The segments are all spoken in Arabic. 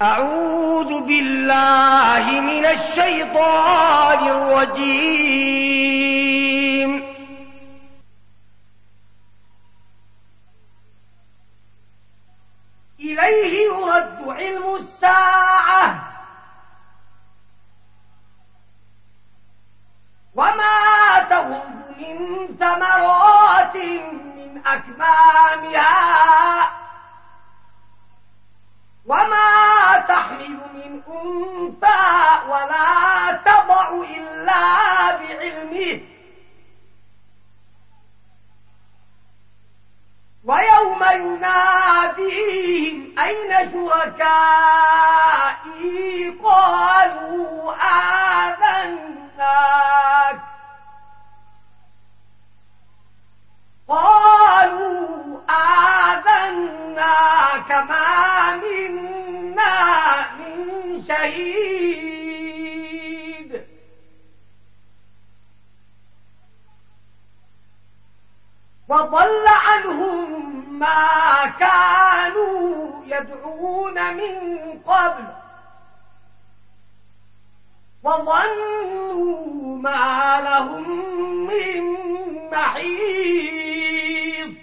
أعوذ بالله من الشيطان الرجيم. إليه يرد علم الساعة وما تغض من ثمرات من أكمامها وما تحمل من أنثى ولا تضع إلا بعلمه ويوم يناديهم أين شركائي قالوا آذناك ما منا من شهيد وضل عنهم ما كانوا يدعون من قبل وظنوا ما لهم من محيص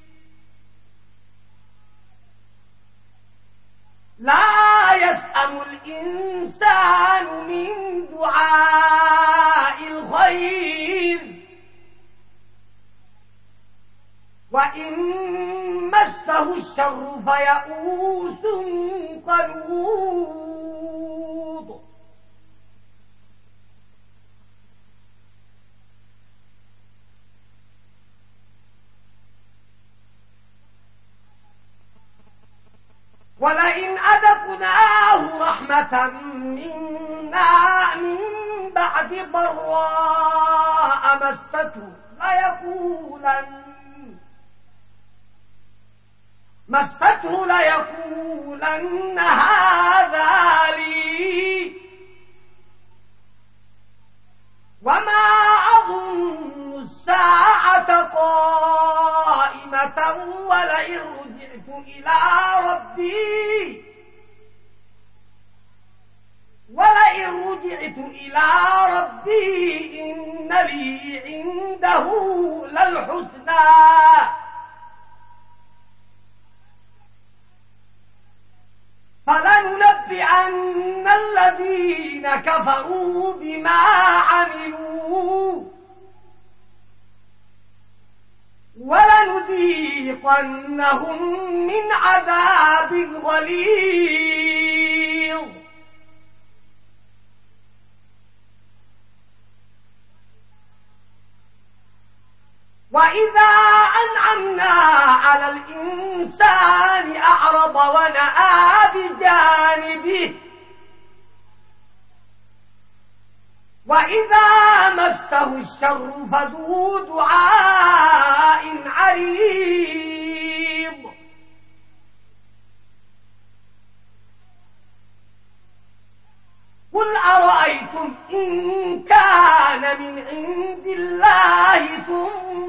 لا يسأم الإنسان من دعاء الخير وإن مسه الشر فيئوس قنوط ولئن أذقناه رحمة منا من بعد ضراء مسته ليقولن هذا لي وما أظن الساعة قائمة ولئن رجعت إلى ربي إن لي عنده للحسنى فلننبئن الذين كفروا بما عملوا ولنذيقنهم من عذاب غليظ وإذا أنعمنا على الإنسان أعرض ونأى بجانبه وإذا مسه الشر فذو دعاء عريض قل أرأيتم إن كان من عند الله ثم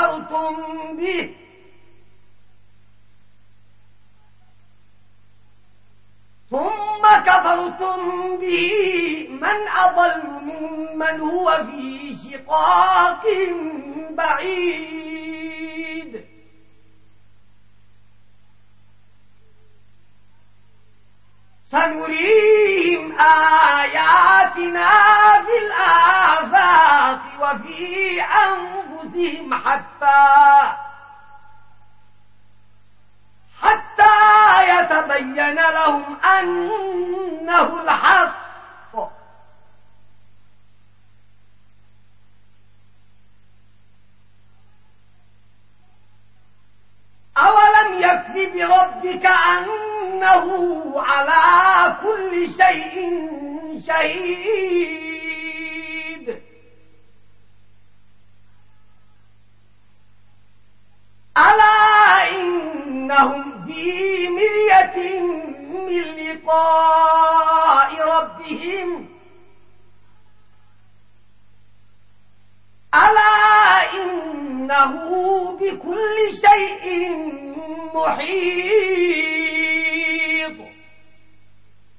كفرتم به من أضل ممن هو في شقاق بعيد سنريهم آياتنا في الآفاق وفي أنفسهم حتى يتبين لهم أنه الحق أولم يكف بربك أنه على كل شيء شهيد ألا إنهم في مرية من لقاء ربهم ألا إنه بكل شيء محيط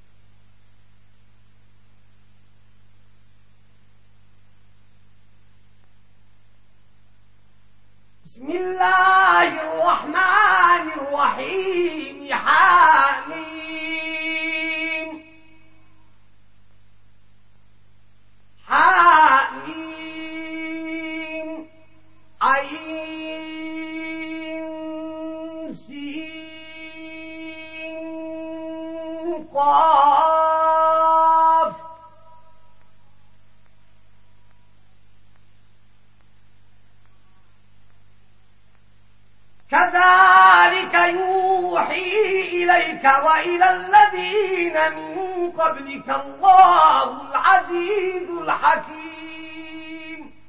قاف كذلك يوحي إليك وإلى الذين من قبلك الله العزيز الحكيم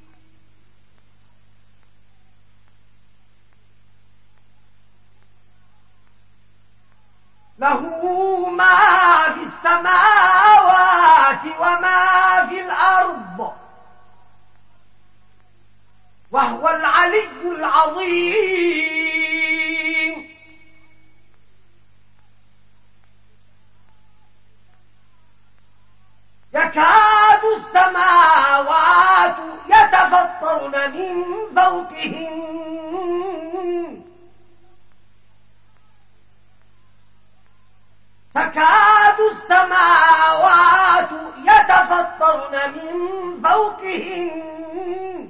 له ما في السماوات وما في الأرض وهو العلي العظيم يكاد السماوات يتفطرن من فوقهن تكاد السماوات يتفطرن من فوقهن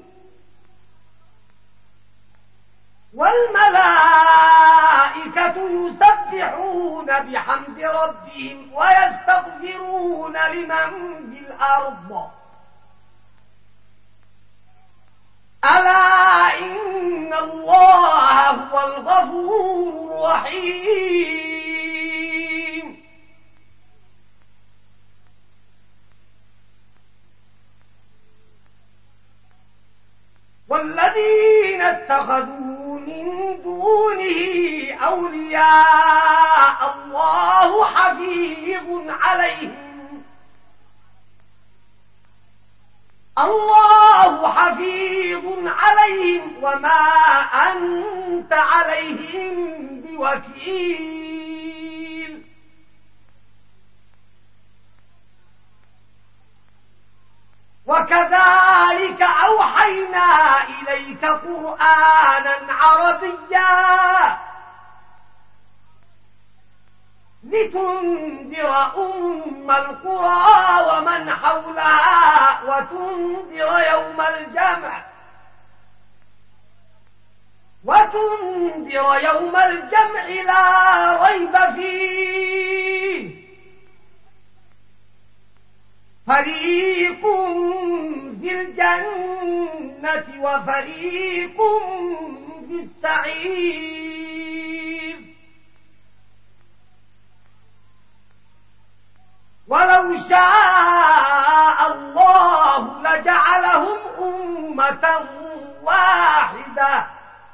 والملائكة يسبحون بحمد ربهم ويستغفرون لمن في الأرض ألا إن الله هو الغفور الرحيم والذين اتخذوا من دونه أولياء الله حفيظ عليهم وما أنت عليهم بوكيل وكذلك أوحينا إليك قرآنا عربيا لتنذر أم القرى ومن حولها وتنذر يوم الجمع لا ريب فيه فريق في الجنة وفريق في السعير ولو شاء الله لجعلهم أمة واحدة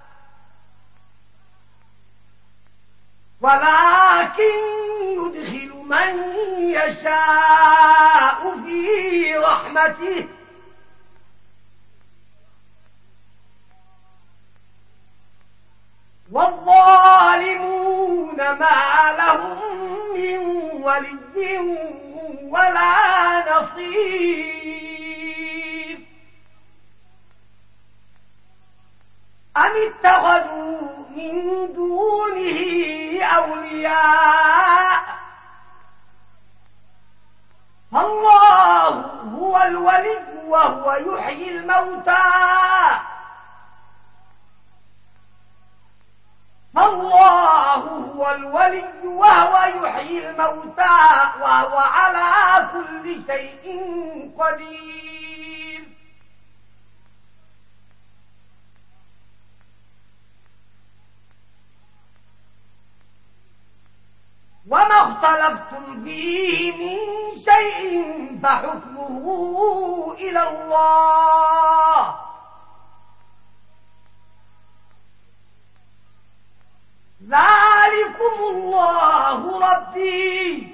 ولكن يدخل من يشاء في رحمته والظالمون ما لهم من ولي ولا نصير أم اتخذوا من دونه أولياء فالله هو الولي وهو يحيي الموتى وهو على كل شيء قدير وما اختلفتم فيه من شيء فحكمه إلى الله ذلكم الله ربي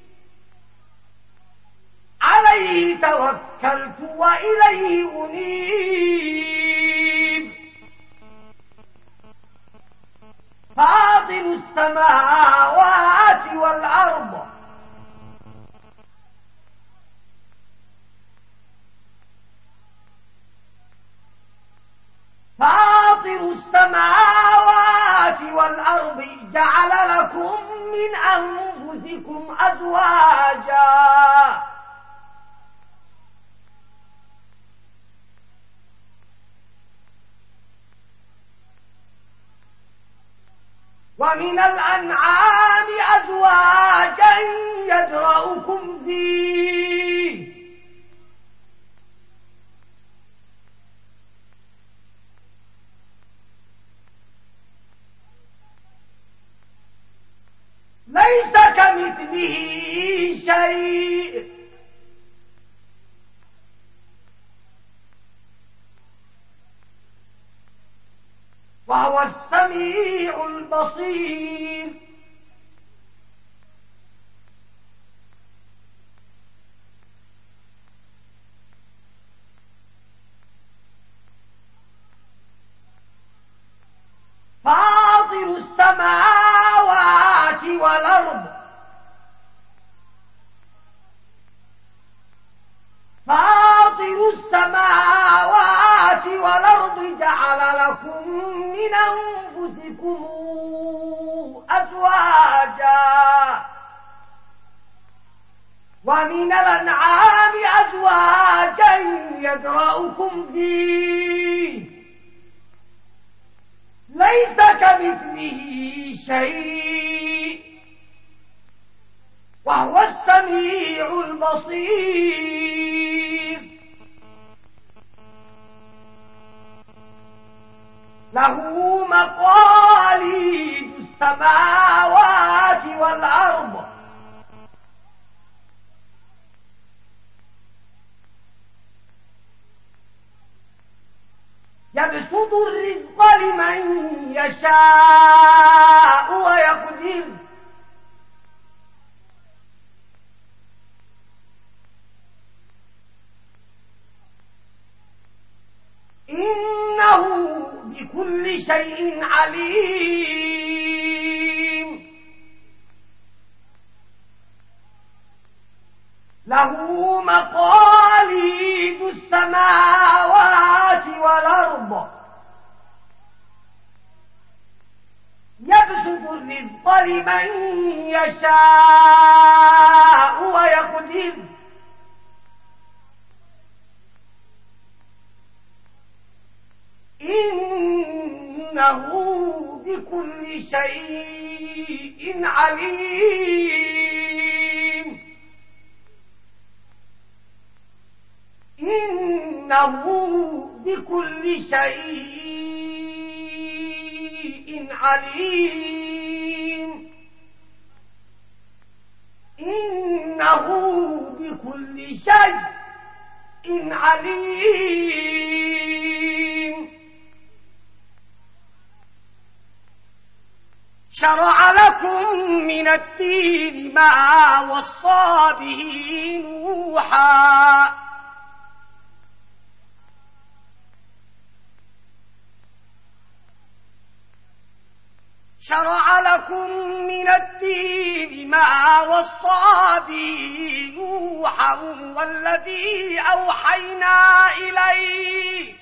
عليه توكلت وإليه أنيب فاطر السماوات والأرض جعل لكم من أنفسكم أزواجا ومن الأنعام أزواجا يدرأكم فيه ليس كمثله شيء وهو السميع البصير فاطر السماوات والأرض جعل لكم من أنفسكم أزواجا ومن الأنعام أزواجا يذرأكم فيه ليس كمثله شيء وهو السميع البصير له مقاليد السماوات والأرض يبسط الرزق لمن يشاء ويقدر إنه بكل شيء عليم له مقاليد السماوات والأرض يبسط الرزق لمن يشاء ويقدر إنه بكل شيء عليم إنه بكل شيء عليم إنه بكل شيء عليم شرع لكم من الدين ما وصى به نوحا شرع لكم من الدين ما وصى به نوحا والذي أوحينا إليه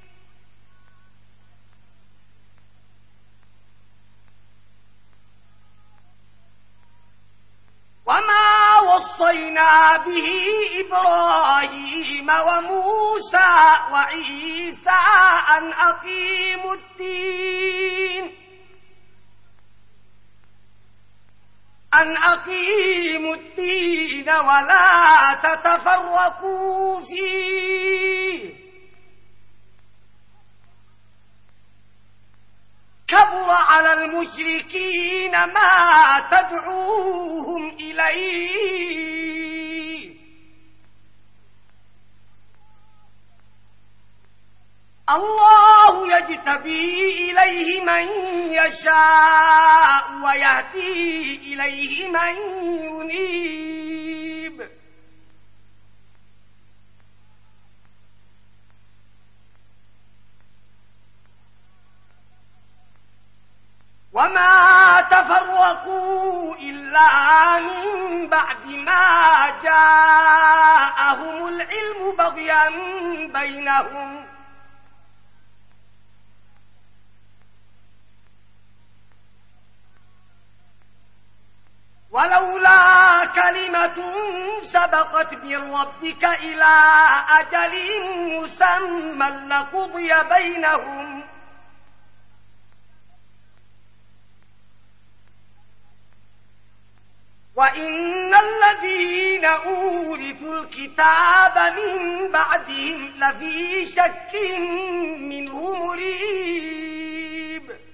وما وصينا به إبراهيم وموسى وعيسى أن أقيموا الدين ولا تتفرقوا فيه كبر على المشركين ما تدعوهم إليه الله يجتبي إليه من يشاء ويهدي إليه من ينيب وما تفرقوا إلا من بعد ما جاءهم العلم بغيا بينهم ولولا كلمة سبقت من ربك إلى أجل مسمى لقضي بينهم وإن الذين أورثوا الكتاب من بعدهم لفي شك منه مريب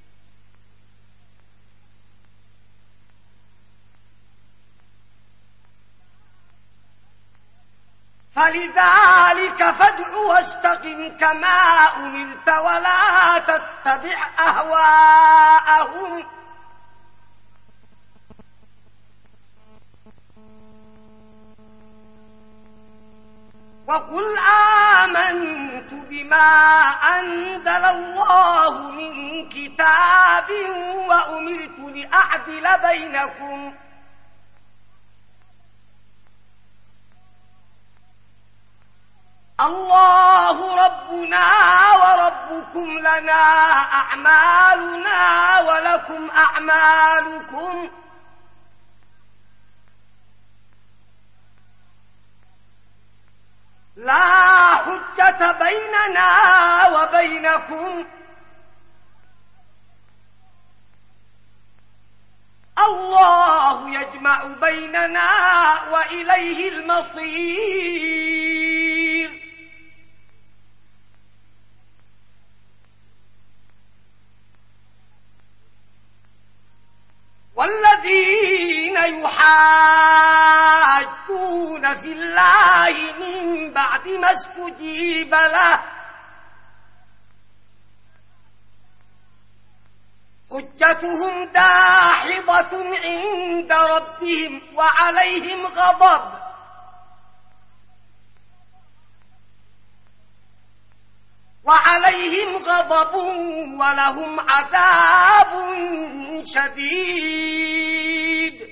فلذلك فادع واستقم كما أمرت ولا تتبع أهواءهم وقل آمنت بما أنزل الله من كتاب وأمرت لأعدل بينكم الله ربنا وربكم لنا أعمالنا ولكم أعمالكم لا حجة بيننا وبينكم الله يجمع بيننا وإليه المصير والذين يحاجون في الله من بعد ما استجيب له حجتهم داحضة عند ربهم وعليهم غضب ولهم عذاب شديد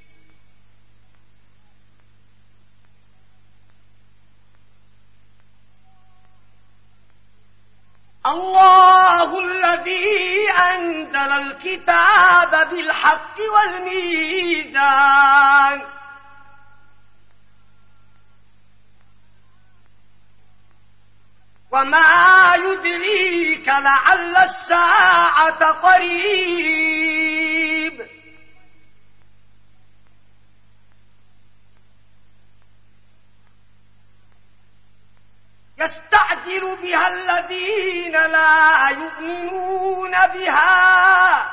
الله الذي أنزل الكتاب بالحق والميزان وما يدريك لعل الساعة قريب يستعجل بها الذين لا يؤمنون بها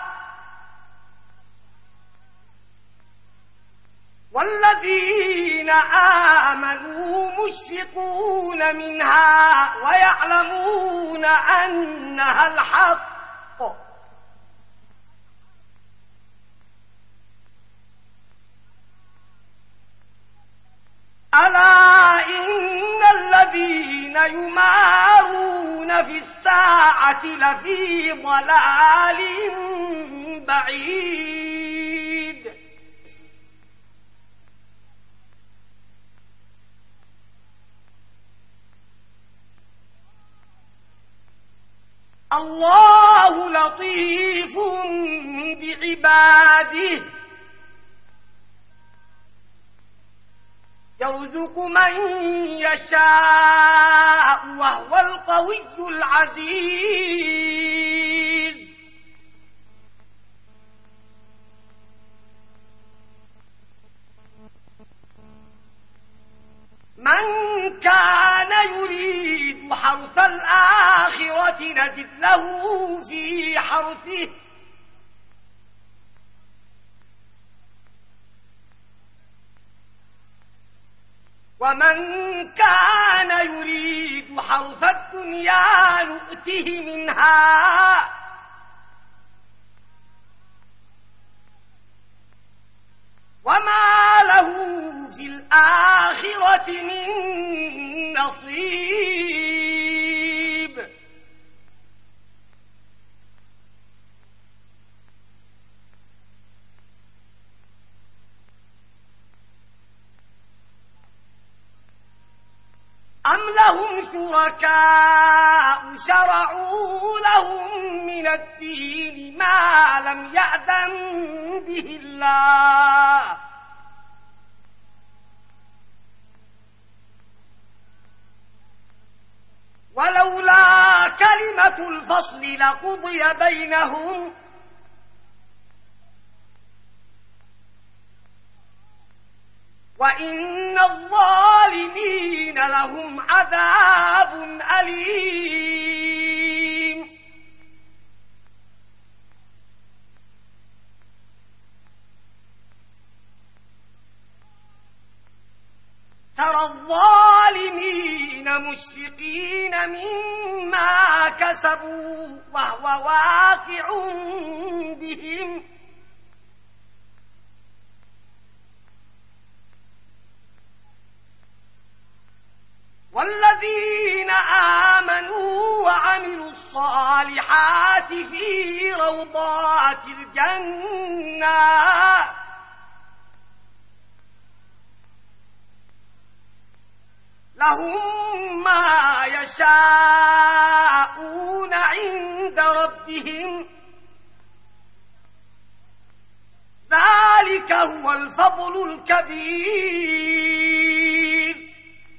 والذين آمنوا مشفقون منها ويعلمون أنها الحق ألا إن الذين يمارون في الساعة لفي ضلال بعيد الله لطيف بعباده يرزق من يشاء وهو القوي العزيز من كان يريد حرث الآخرة نزد له في حرثه ومن كان يريد حرث الدنيا نؤته منها وما له في الآخرة من نصيب أم لهم شركاء شرعوا لهم من الدين ما لم يأذن به الله ولولا كلمة الفصل لقضي بينهم وإن الظالمين لهم عذاب أليم. ترى الظالمين مشفقين مما كسبوا وهو واقع بهم والذين آمنوا وعملوا الصالحات في روضات الجنات لهم ما يشاءون عند ربهم ذلك هو الفضل الكبير.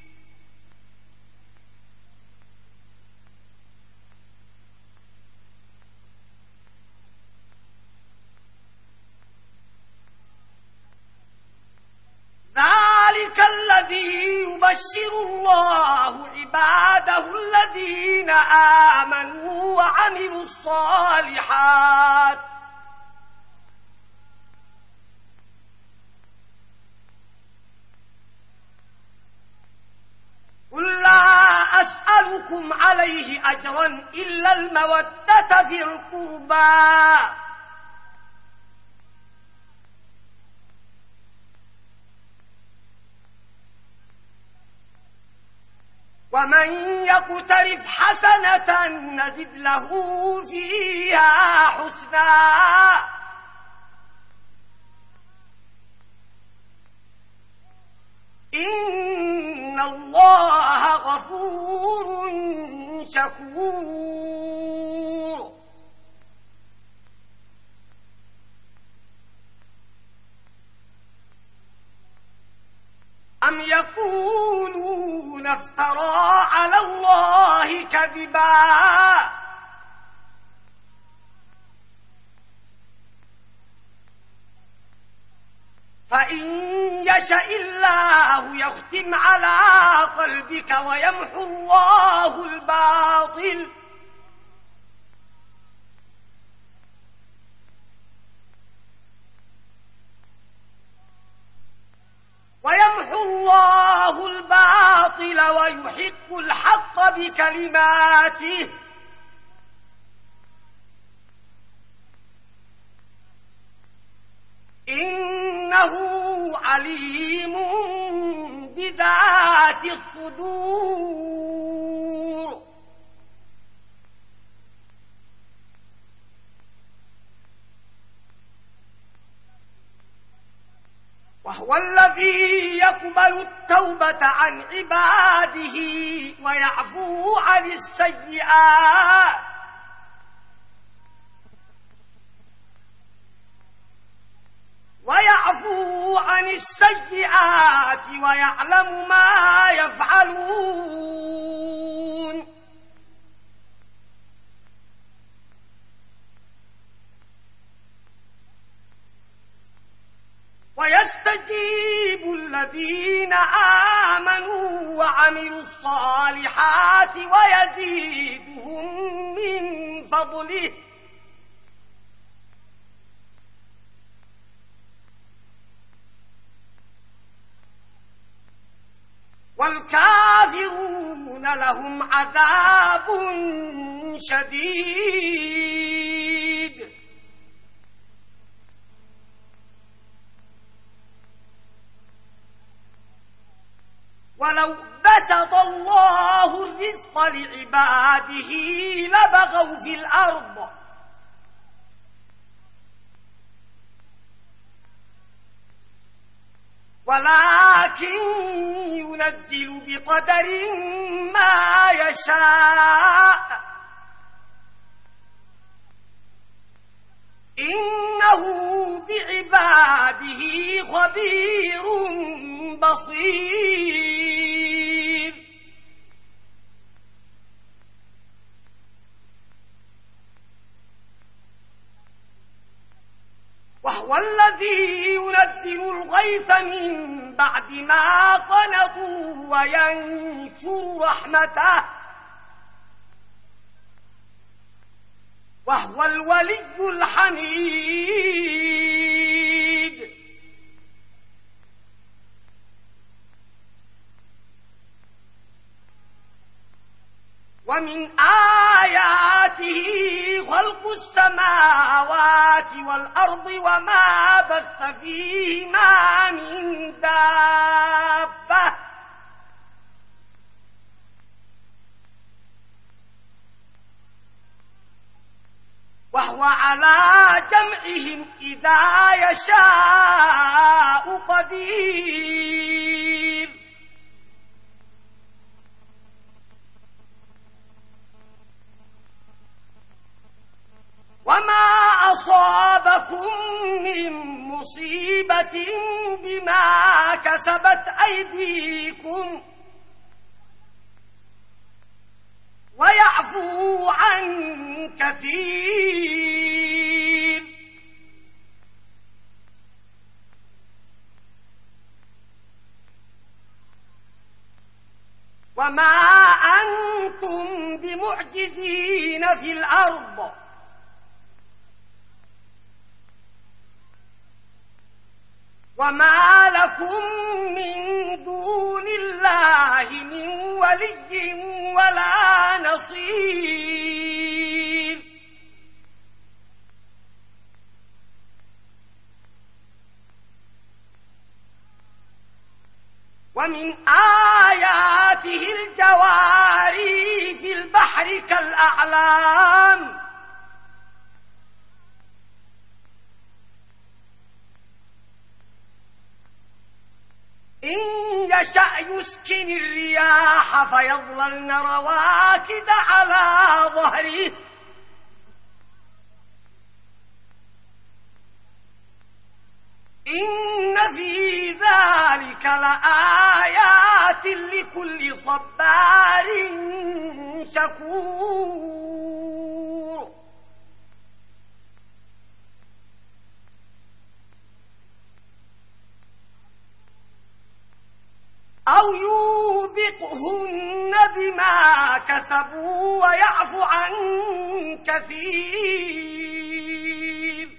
ذلك الذي يبشر الله عباده الذين آمنوا وعملوا الصالحات قل لا أسألكم عليه أجرا إلا المودة في القربى ومن يقترف حسنة نزد له فيها حسنا إن الله غفور شكور. أم يقولون افترى على الله كذبا فإن يشأ الله يختم على قلبك ويمحو الله الباطل ويحق الحق بكلماته إنه عليم بذات الصدور. وهو الذي يقبل التوبة عن عباده ويعفو عن السيئات ويعلم ما يفعلون. ويستجيب الذين آمنوا وعملوا الصالحات ويزيدهم من فضله والكافرون لهم عذاب شديد. ولو بسط الله الرزق لعباده لبغوا في الأرض ولكن ينزل بقدر ما يشاء إنه بعباده خبير بصير. وهو الذي ينزل الغيث من بعد ما قنطوا وينشر رحمته وهو الولي الحميد. ومن آياته خلق السماوات والأرض وما بث فيهما من دابة وهو على جمعهم إذا يشاء قدير. وما أصابكم من مصيبة بما كسبت أيديكم ويعفو عن كثير. وما أنتم بمعجزين في الأرض وما لكم من دون الله من ولي ولا نصير. ومن آياته الجواري في البحر كالأعلام إن يشأ يسكن الرياح فيظللن رواكد على ظهره إن في ذلك لآيات لكل صبار شكور. أو يوبقهن بما كسبوا ويعفو عن كثير.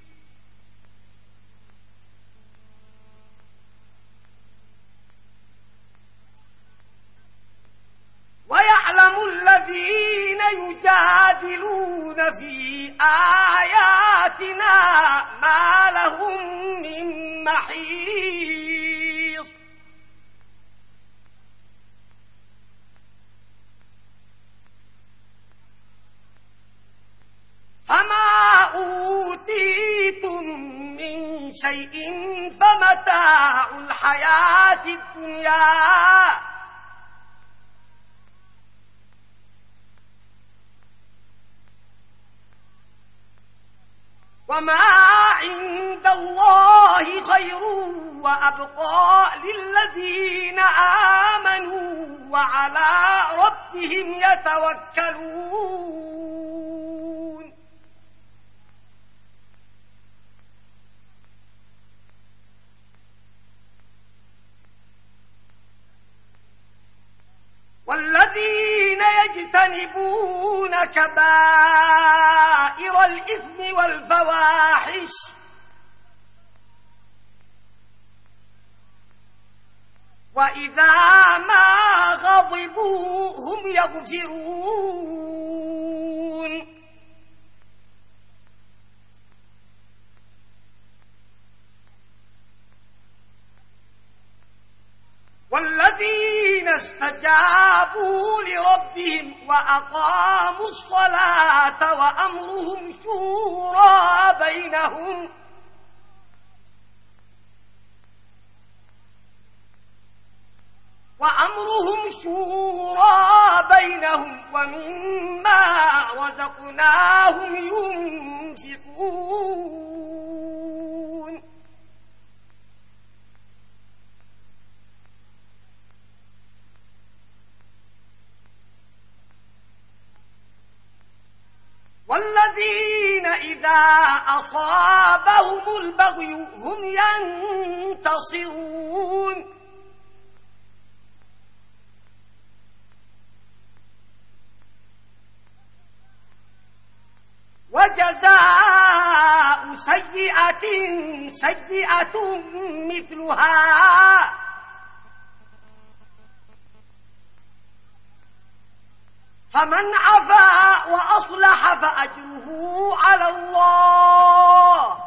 ويعلم الذين يجادلون في آياتنا ما لهم من محيص. فما أوتيتم من شيء فمتاع الحياة الدنيا وما عند الله خير وأبقى للذين آمنوا وعلى ربهم يتوكلون. والذين يجتنبون كبائر الإثم والفواحش وإذا ما غضبوا هم يغفرون. والذين استجابوا لربهم وأقاموا الصلاة وأمرهم شورى بينهم ومما رزقناهم ينفقون. والذين إذا أصابهم البغي هم ينتصرون. فمن عفا وأصلح فأجره على الله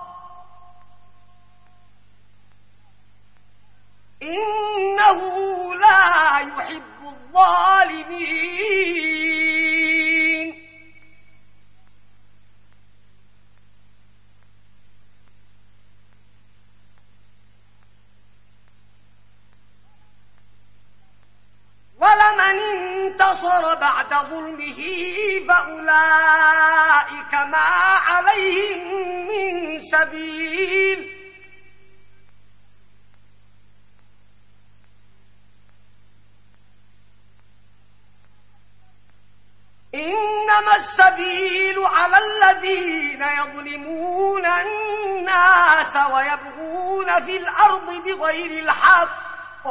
إنه لا يحب الظالمين ولمن انتصر بعد ظلمه فأولئك ما عليهم من سبيل إنما السبيل على الذين يظلمون الناس ويبغون في الأرض بغير الحق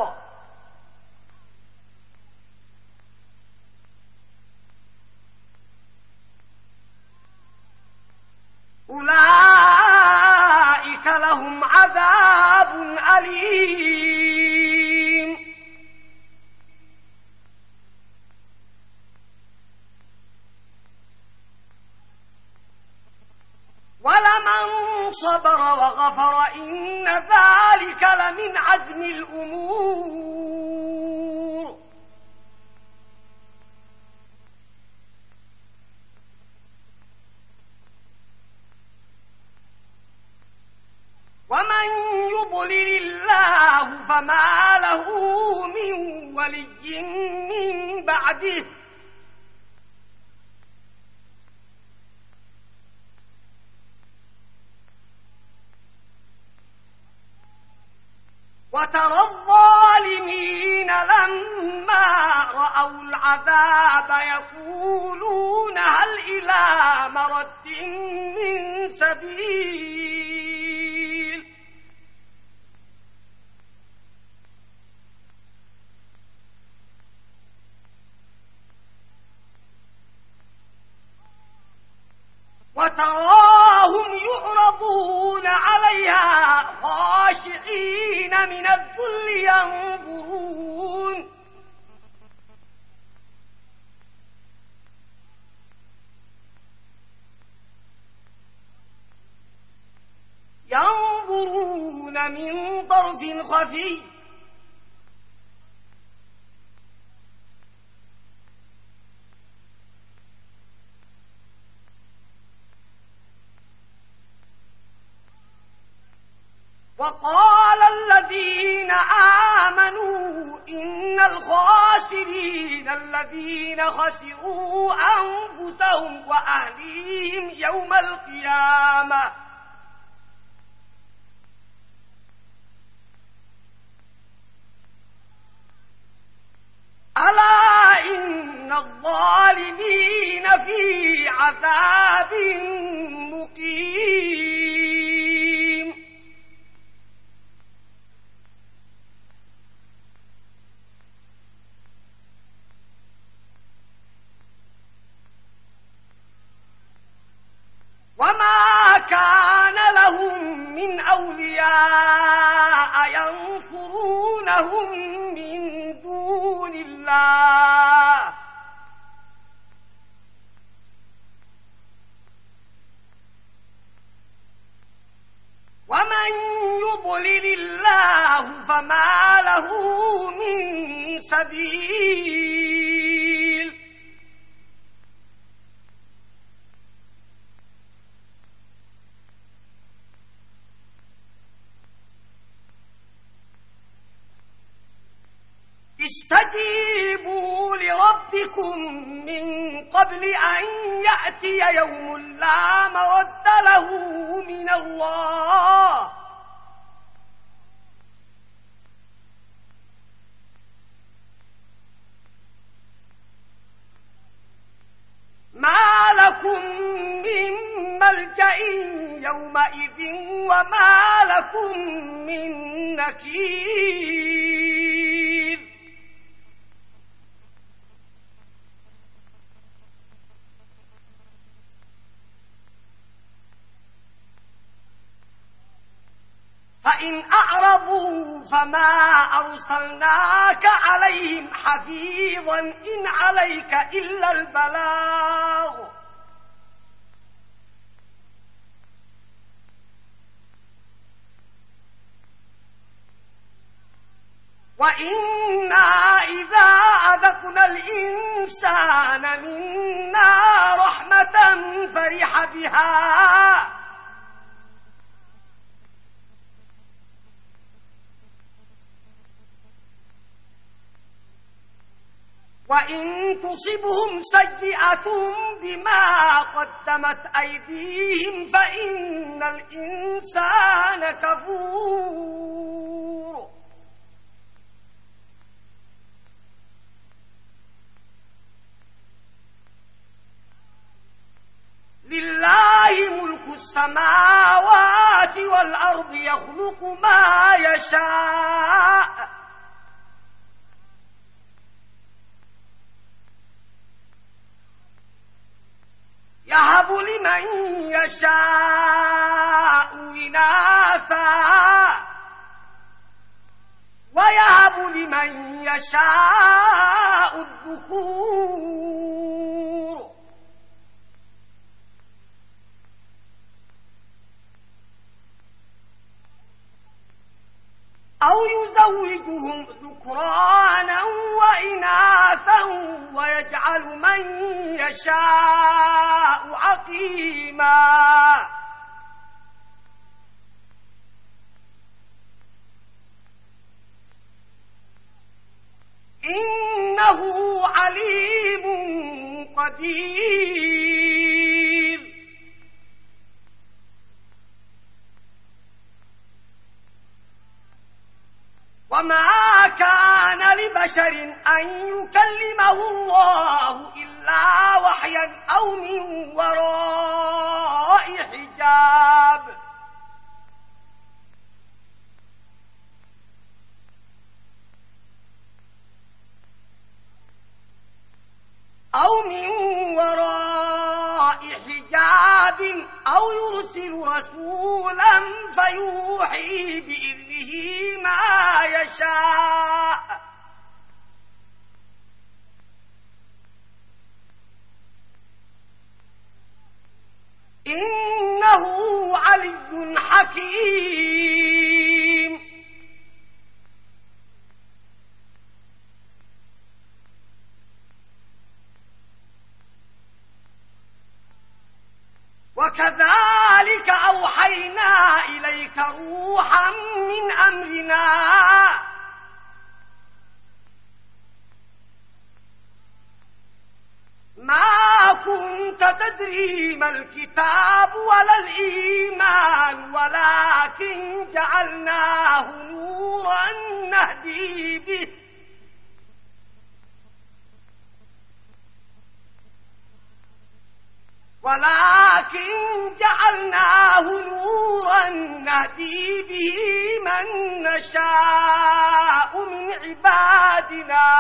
أولئك لهم عذاب أليم ولمن صبر وغفر إن ذلك لمن عزم الأمور ومن يضلل الله فما له من ولي من بعده وترى الظالمين لما رأوا العذاب يقولون هل إلى مرد من سبيل وتراهم يعرضون عليها خاشعين من الذل ينظرون من طرف خفي وقال الذين آمنوا إن الخاسرين الذين خسروا أنفسهم وأهليهم يوم القيامة ألا إن الظالمين في عذاب مقيم وما كان لهم من أولياء ينصرونهم من دون الله ومن يضلل الله فما له من سبيل استجيبوا لربكم من قبل أن يأتي يوم لا مرد له من الله ما لكم من ملجأ يومئذ وما لكم من نكير فإن أعرضوا فما أرسلناك عليهم حفيظا إن عليك إلا البلاغ وإنا إذا أذقنا الإنسان منا رحمة فرح بها وإن تصبهم سيئة بما قدمت أيديهم فإن الإنسان كفور لله ملك السماوات والأرض يخلق ما يشاء يهب لمن يشاء إناثا ويهب لمن يشاء الذكور أو يزوجهم ذكرانا وإناثا ويجعل من يشاء عقيما إنه عليم قدير وما كان لبشر أن يكلمه الله إلا وحيا أو من وراء حجاب أو يرسل رسولا فيوحي بإذنه ما يشاء إنه علي حكيم وكذلك أوحينا إليك روحا من أمرنا ما كنت تدري ما الكتاب ولا الإيمان ولكن جعلناه نورا نهدي به من نشاء من عبادنا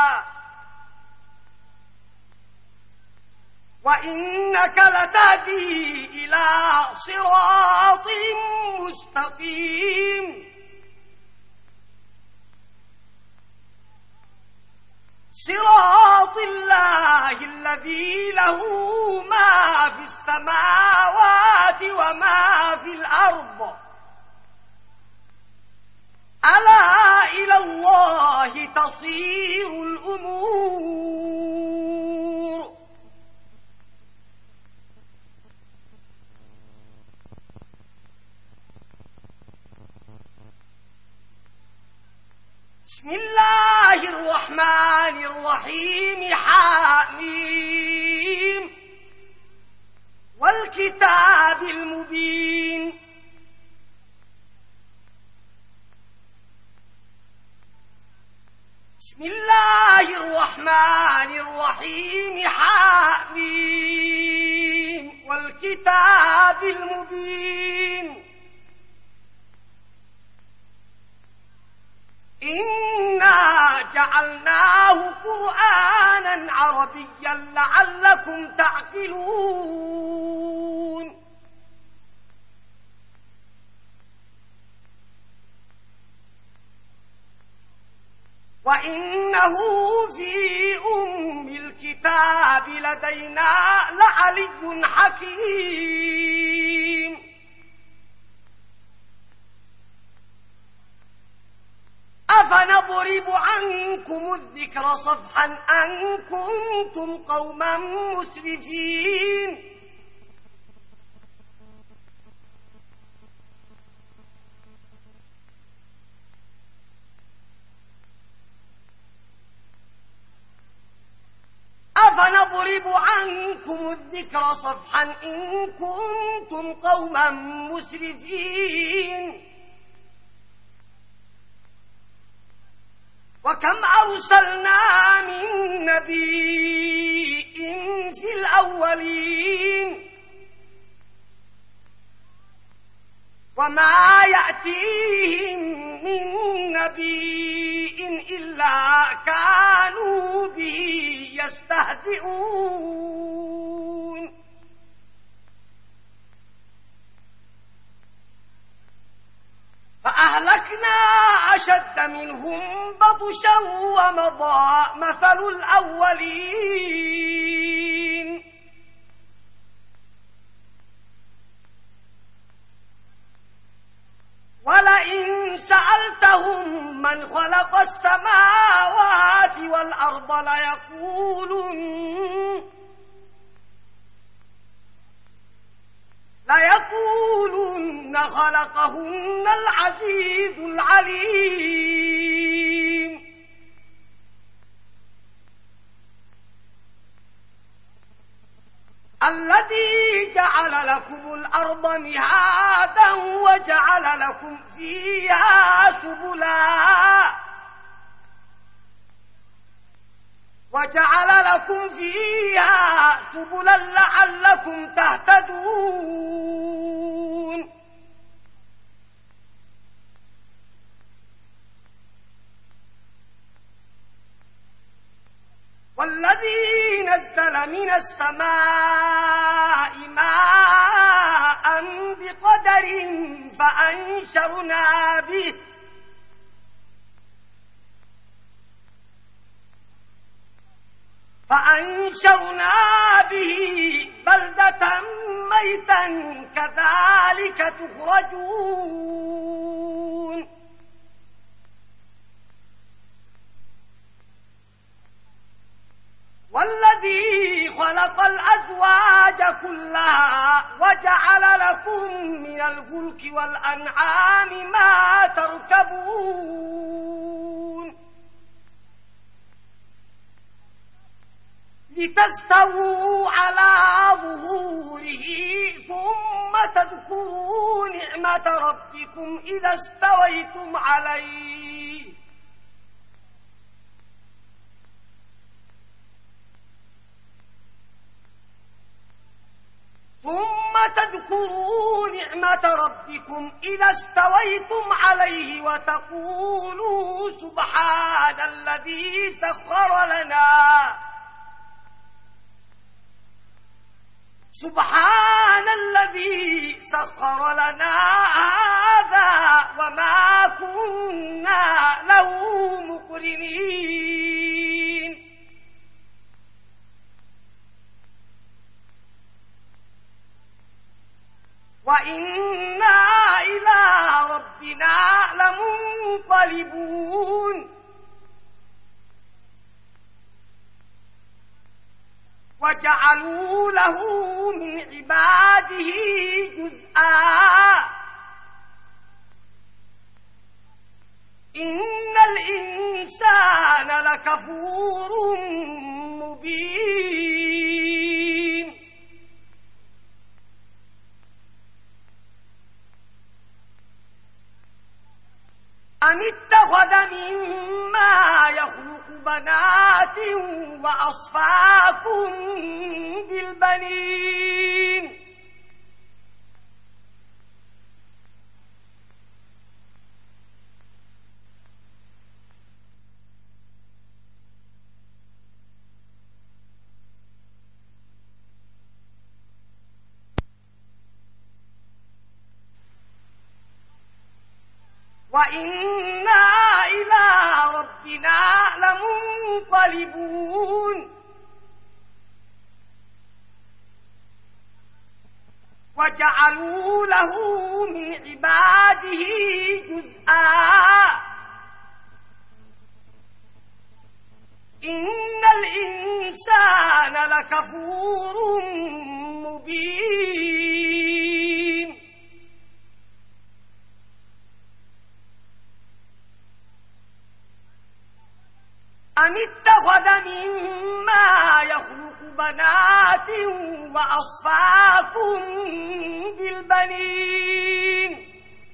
وإنك لتهدي إلى صراط مستقيم صراط الله الذي له ما في السماوات وما في الأرض ألا إلى الله تصير الأمور بسم الله الرحمن الرحيم حاميم والكتاب المبين بسم الله الرحمن الرحيم حاميم والكتاب المبين إنا جعلناه قرآنا عربيا لعلكم تعقلون وإنه في أم الكتاب لدينا لعلي حكيم أفنضرب عنكم الذكر صفحا أن كنتم قوما مسرفين أفنضرب عنكم الذكر صفحا إن كنتم قوما مسرفين وكم أرسلنا من نبي في الأولين وما يأتيهم من نبي إلا كانوا به يستهزئون فأهلكنا أشد منهم بطشا ومضى مثل الأولين ولئن سألتهم من خلق السماوات والأرض ليقولن خلقهن العزيز العليم الذي جعل لكم الأرض مهادا وجعل لكم فيها سبلا لعلكم تهتدون والذي نزل من السماء ماء بقدر فأنشرنا به بلدة ميتا كذلك تخرجون والذي خلق الأزواج كلها وجعل لكم من الفلك والأنعام ما تركبون لتستووا على ظهوره ثم تذكروا نعمة ربكم إذا استويتم عليه وتقولوا سبحان الذي سخر لنا هذا وما كنا له مقرنين وإنا إلى ربنا لمنقلبون وجعلوا له من عباده جزءا إن الإنسان لكفور مبين أم اتخذ مما يخلق بنات وأصفاكم بالبنين وإنا إلى ربنا ينقلبون وجعلوا له من عباده جزءا إن الإنسان لكفور مبين أم اتخذ مما يخلق بنات وأصفاكم بالبنين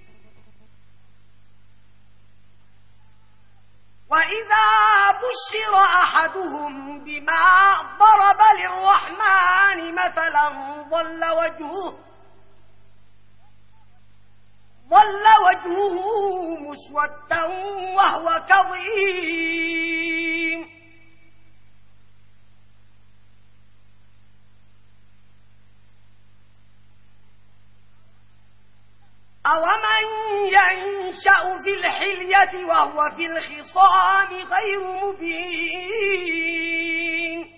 وإذا بشر أحدهم بما ضرب للرحمن مثلا ظل وجهه مسودا وهو كظيم أومن ينشأ في الحلية وهو في الخصام غير مبين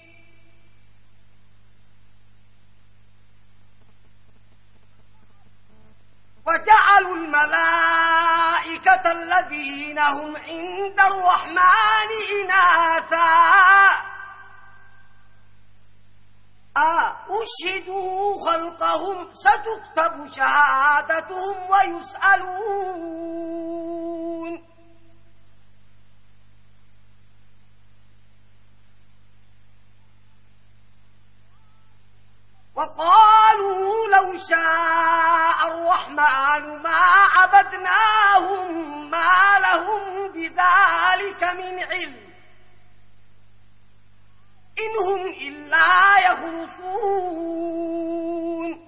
وجعلوا الملائكة الذين هم عند الرحمن إناثا أشهدوا خلقهم ستكتب شهادتهم ويسألون وقالوا لو شاء الرحمن ما عبدناهم ما لهم بذلك من علم إن هم إلا يخرصون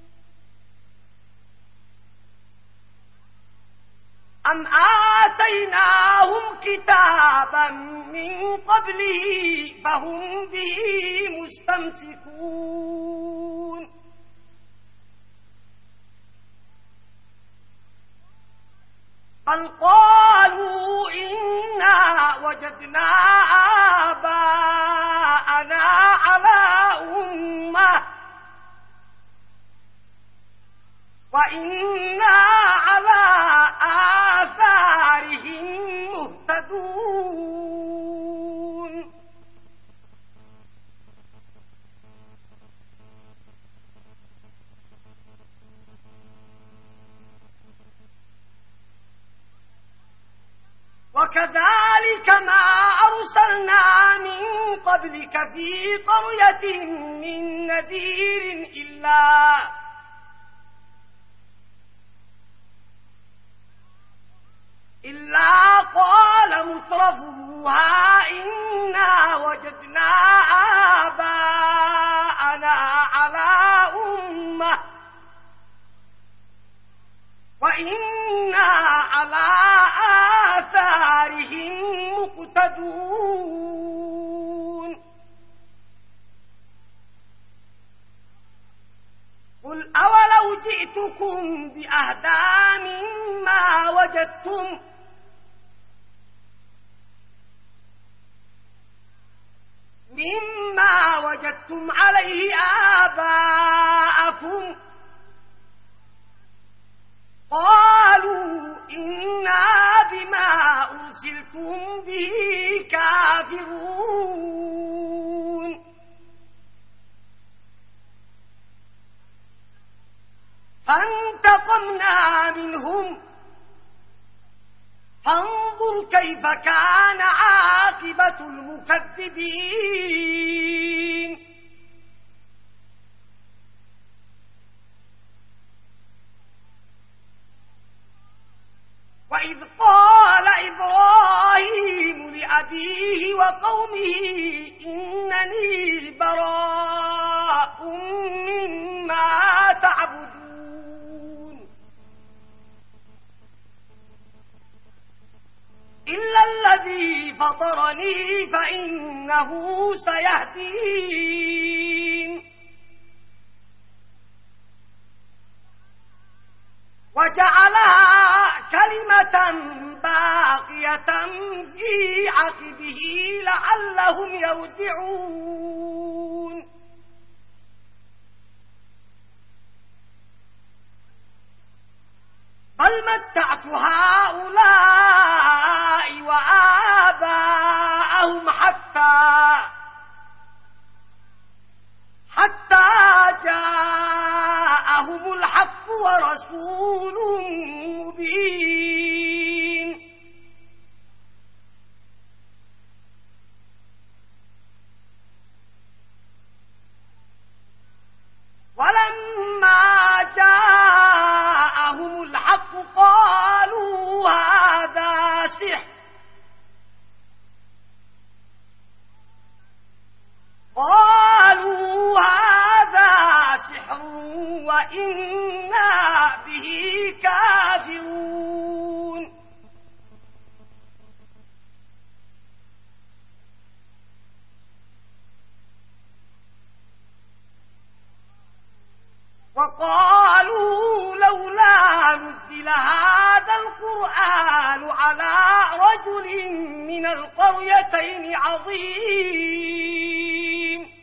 أم آتيناهم كتابا من قبله فهم به مستمسكون بل قالوا إنا وجدنا آباءنا على أمة وإنا على آثارهم مهتدون وكذلك ما أرسلنا من قبلك في قرية من نذير إلا قال مترفوها إنا وجدنا آباءنا على أمة وإنا على آثارهم مقتدون قل أولو جئتكم بأهدى مما وجدتم عليه آباءكم قالوا إنا بما أرسلتم به كافرون فانتقمنا منهم فانظر كيف كان عاقبة المكذبين وإذ قال إبراهيم لأبيه وقومه إنني براء مما تعبدون إلا الذي فطرني فإنه سيهدين. وجعلها كلمة باقية في عقبه لعلهم يرجعون بل متعت هؤلاء وآباءهم حتى جاءهم الحق ورسول مبين ولما جاءهم الحق قالوا هذا سحر وإنا به كافرون وقالوا لولا نزل هذا القرآن على رجل من القريتين عظيم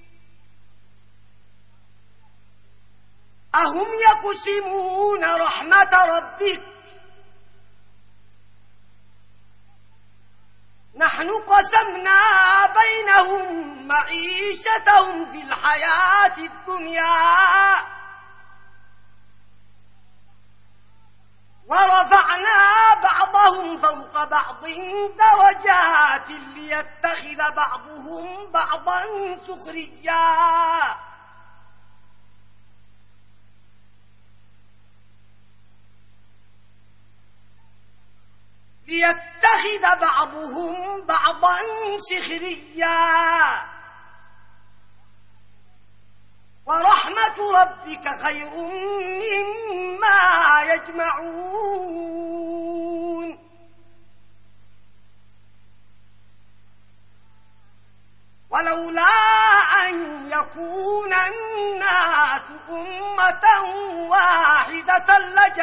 أهم يقسمون رحمة ربك نحن قسمنا بينهم معيشتهم في الحياة الدنيا ورفعنا بعضهم فوق بعض درجات ليتخذ بعضهم بعضا سخريا ورحمة ربك خير مما يجمعون ولولا أن يكون الناس أمة واحدة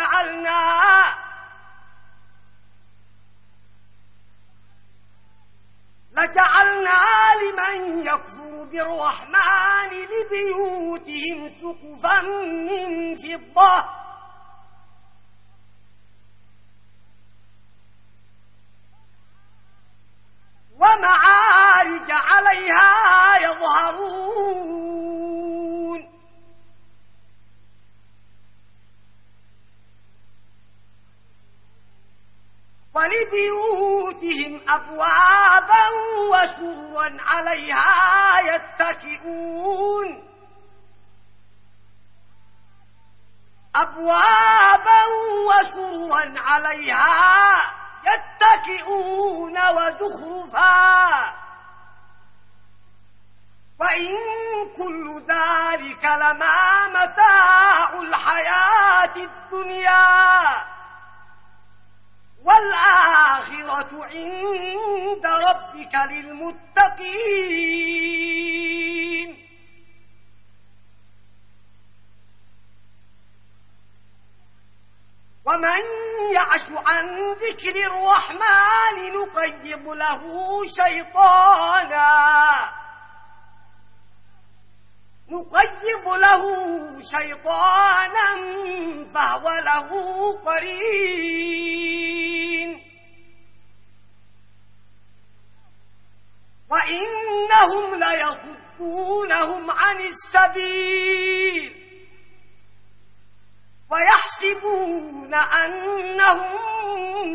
لجعلنا لمن يكفر بالرحمن لبيوتهم سقفا من فضة ومعارج عليها يظهرون ولبيوتهم أبوابا وسرا عليها يتكئون وزخرفا وإن كل ذلك لما متاع الحياة الدنيا والآخرة عند ربك للمتقين ومن يعش عن ذكر الرحمن نقيض له شيطانا فهو له قرين وإنهم ليصدونهم عن السبيل ويحسبون أنهم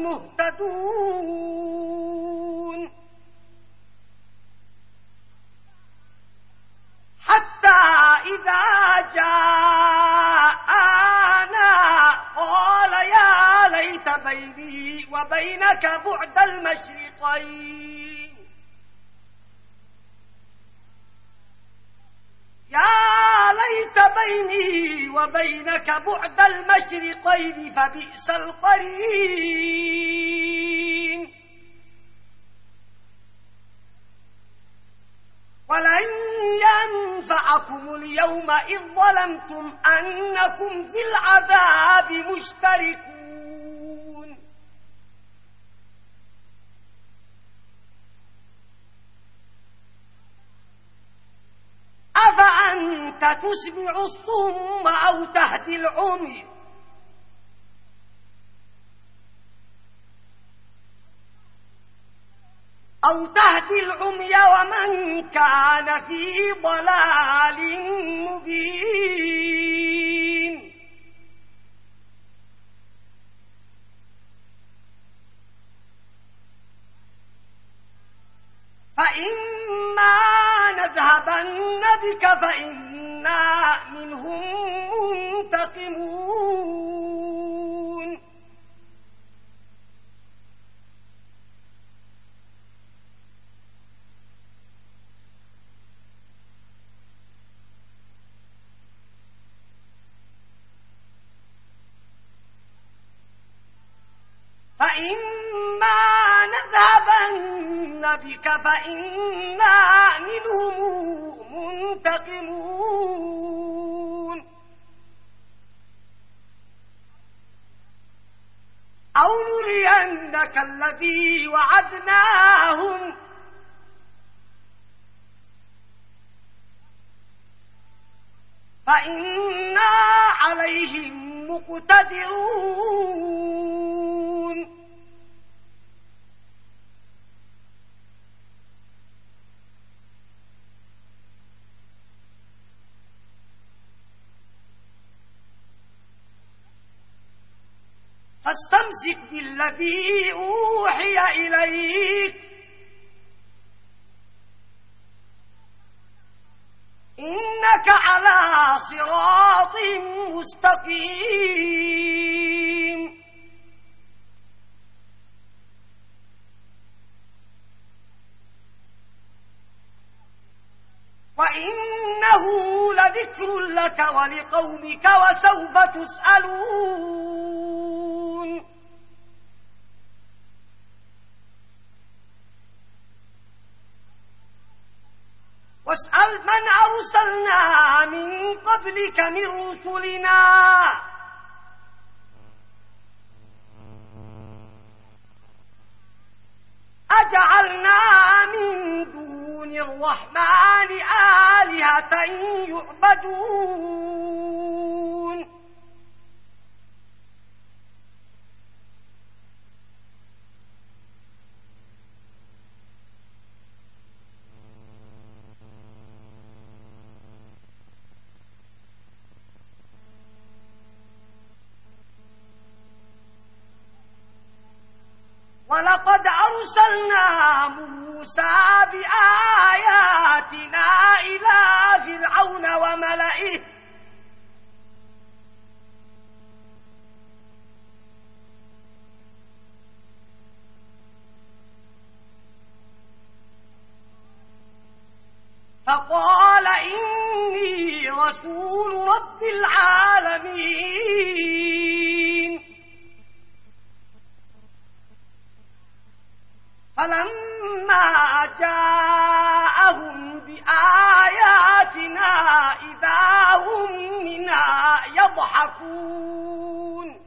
مهتدون حتى إذا جاءنا قال يا ليت بيني وبينك بعد المشرقين فبئس القرين ولن ينفع معكم اليوم إذ ظلمتم أنكم في العذاب مشتركون أفأنت تسمع الصم أو تهدي العمي ومن كان في ضلال مبين فإما نذهبن بك فإنا منهم منتقمون فإما نذهبن بك فإنا منهم منتقمون أو نرينك الذي وعدناهم فإنا عليهم مقتدرون فاستمسك بالذي أوحي إليك إنك على صراط مستقيم وإنه لذكر لك ولقومك وسوف تسألون واسأل من أرسلنا من قبلك من رسلنا أجعلنا من دون الرحمن آلهة يعبدون ولقد أرسلنا موسى بآياتنا إلى فرعون وملئه فقال إني رسول رب العالمين فلما جاءهم بآياتنا إذا هم منها يضحكون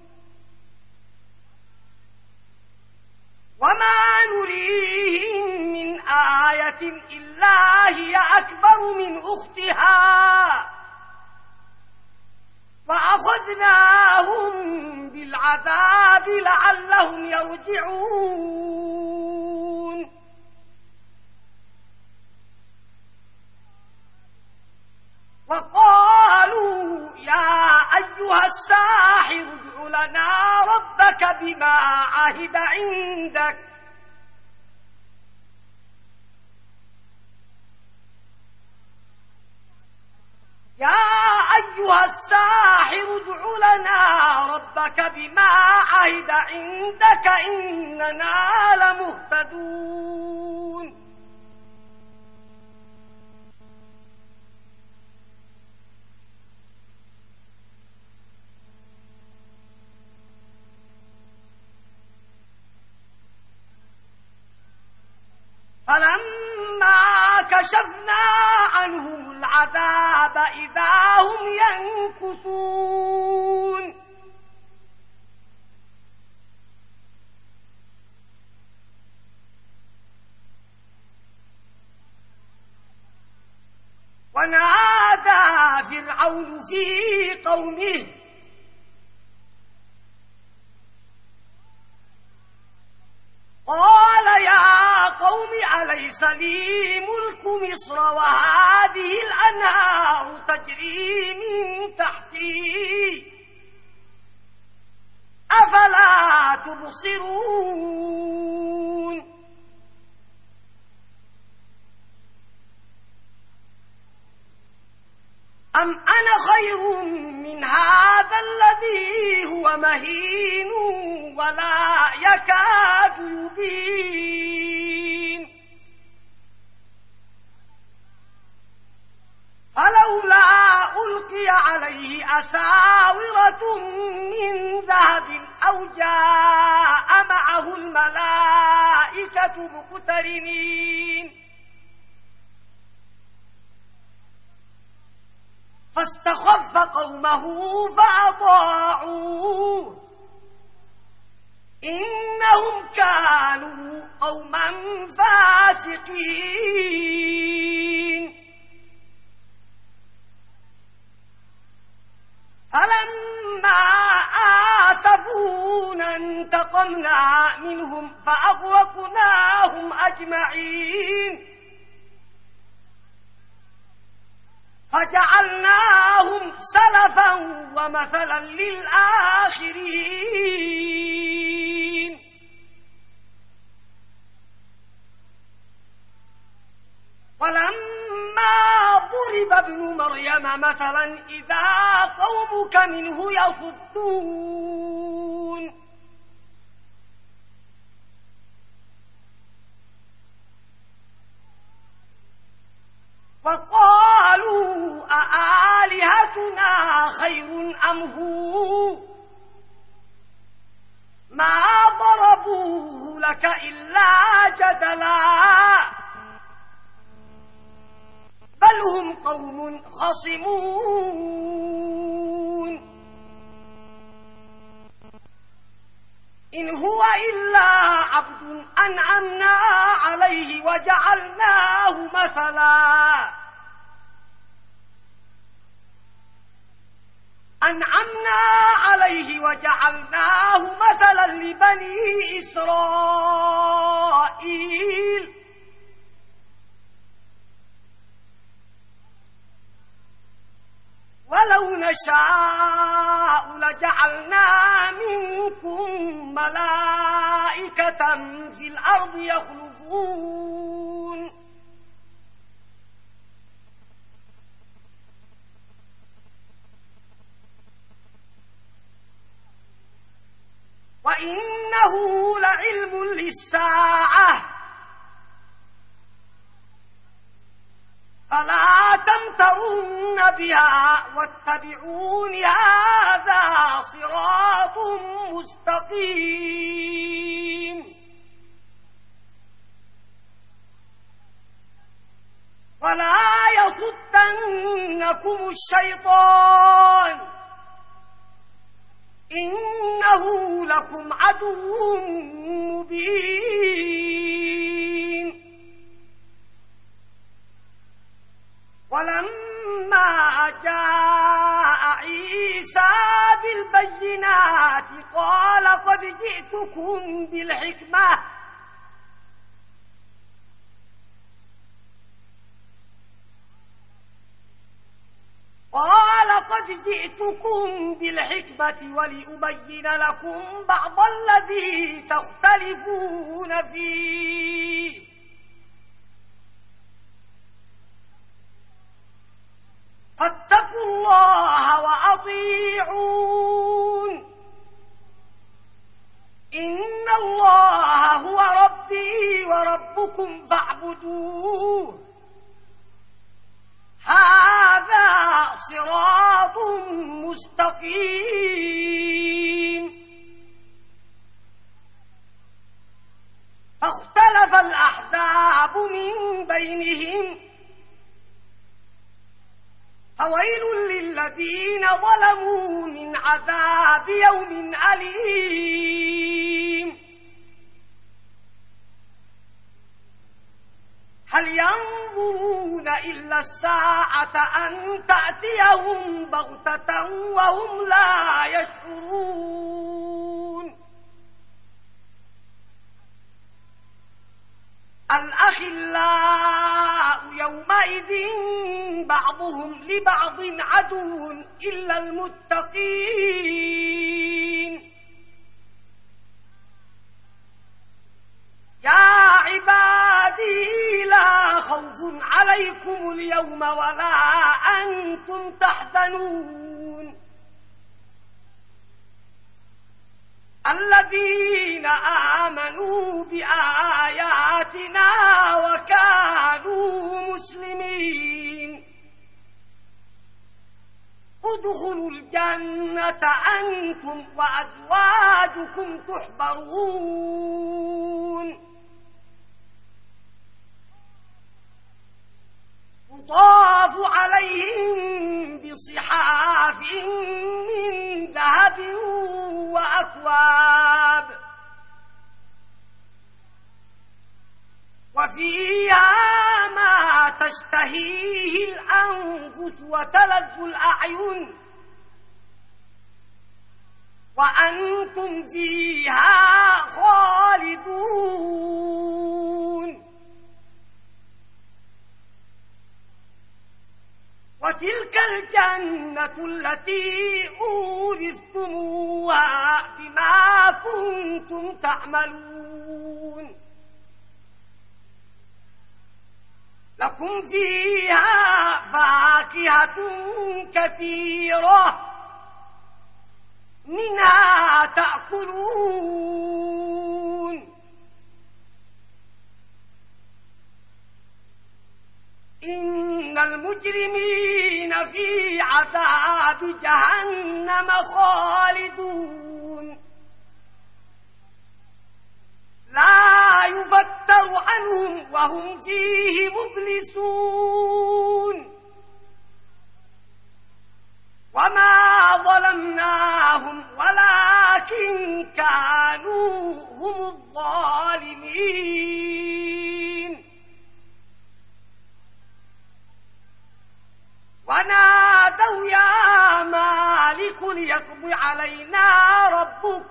وما نريهم من آية إلا هي أكبر من أختها وأخذناهم بالعذاب لعلهم يرجعون وقالوا يا أيها الساحر ادع لنا ربك بما عهد عندك إننا لمهتدون فلما كشفنا عنهم العذاب العذاب إذا هم ينكثون ونادى فرعون في قومه قال يا قوم أليس لي ملك مصر وهذه الأنهار تجري من تحتي أفلا تبصرون أم أنا خير من هذا الذي هو مهين ولا يكاد يبين فلولا ألقي عليه أساورة من ذهب أو جاء معه الملائكة مقترنين فاستخف قومه فأطاعوه إنهم كانوا قوما فاسقين فلما آسفونا انتقمنا منهم فأغرقناهم أجمعين فجعلناهم سلفا ومثلا للآخرين ولما ضرب ابن مريم مثلا إذا قومك منه يصدون وقالوا أآلهتنا خير أم هو ما ضربوه لك إلا جدلا بل هم قوم خصمون إن هو إلا عبد أنعمنا عليه وجعلناه مثلا لبني إسرائيل ولو نشاء لجعلنا منكم ملائكة في الأرض يخلفون وإنه لعلم للساعة فلا تمترن بها واتبعون هذا صراط مستقيم ولا يصدنكم الشيطان إنه لكم عدو مبين ولما جاء عيسى بالبينات قال قد جئتكم بالحكمة ولأبين لكم بعض الذي تختلفون فيه فاتقوا الله وأطيعون إن الله هو ربي وربكم فاعبدوه هذا صراط مستقيم فاختلف الأحزاب من بينهم فويل للذين ظلموا من عذاب يوم أليم هل ينظرون إلا الساعة أن تأتيهم بغتة وهم لا يشعرون الأخلاء يومئذ بعضهم لبعض عدو إلا المتقين يا عبادي لا خوف عليكم اليوم ولا أنتم تحزنون الذين آمنوا بآياتنا وكانوا مسلمين ادخلوا الجنة أنتم وأزواجكم تحبرون يطاف عليهم بصحاف من ذهب وأكواب وفيها ما تشتهيه الأنفس وتلذ الأعين وأنتم فيها خالدون وتلك الجنة التي أورثتموها بما كنتم تعملون لكم فيها فاكهة كثيرة منها تأكلون إن المجرمين في عذاب جهنم خالدون لا يفتر عنهم وهم فيه مبلسون وما ظلمناهم ولكن كانوا هم الظالمين ونادوا يا مالك ليقض علينا ربك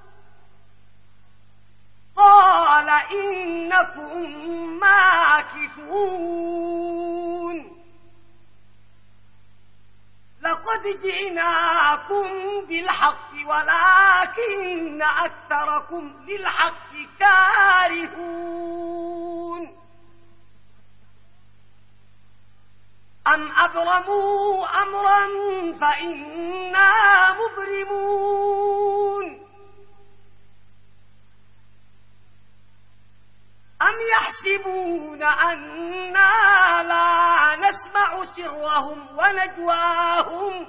قال إنكم ماكثون لقد جئناكم بالحق ولكن أكثركم للحق كارهون أم أبرموا أمرا فإنا مبرمون أم يحسبون أنا لا نسمع سرهم ونجواهم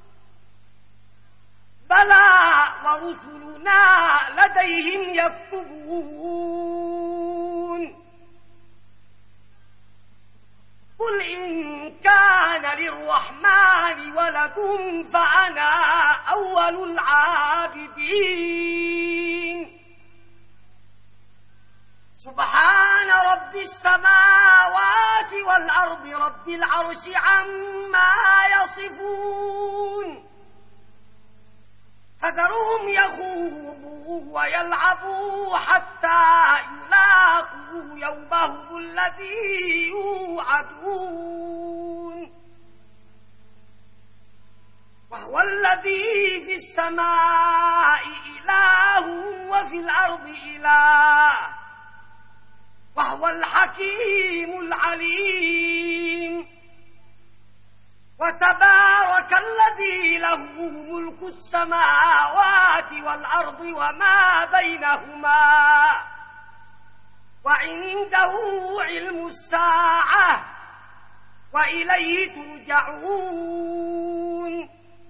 بلى ورسلنا لديهم يكتبون قل إن كان للرحمن ولد فأنا أول العابدين سبحان رب السماوات والأرض رب العرش عما يصفون فذرهم يخوضوا ويلعبوا حتى يلاقوا يومهم الذي يوعدون وهو الذي في السماء إله وفي الأرض إله وهو الحكيم العليم وتبارك الذي له ملك السماوات والأرض وما بينهما وعنده علم الساعة وإليه ترجعون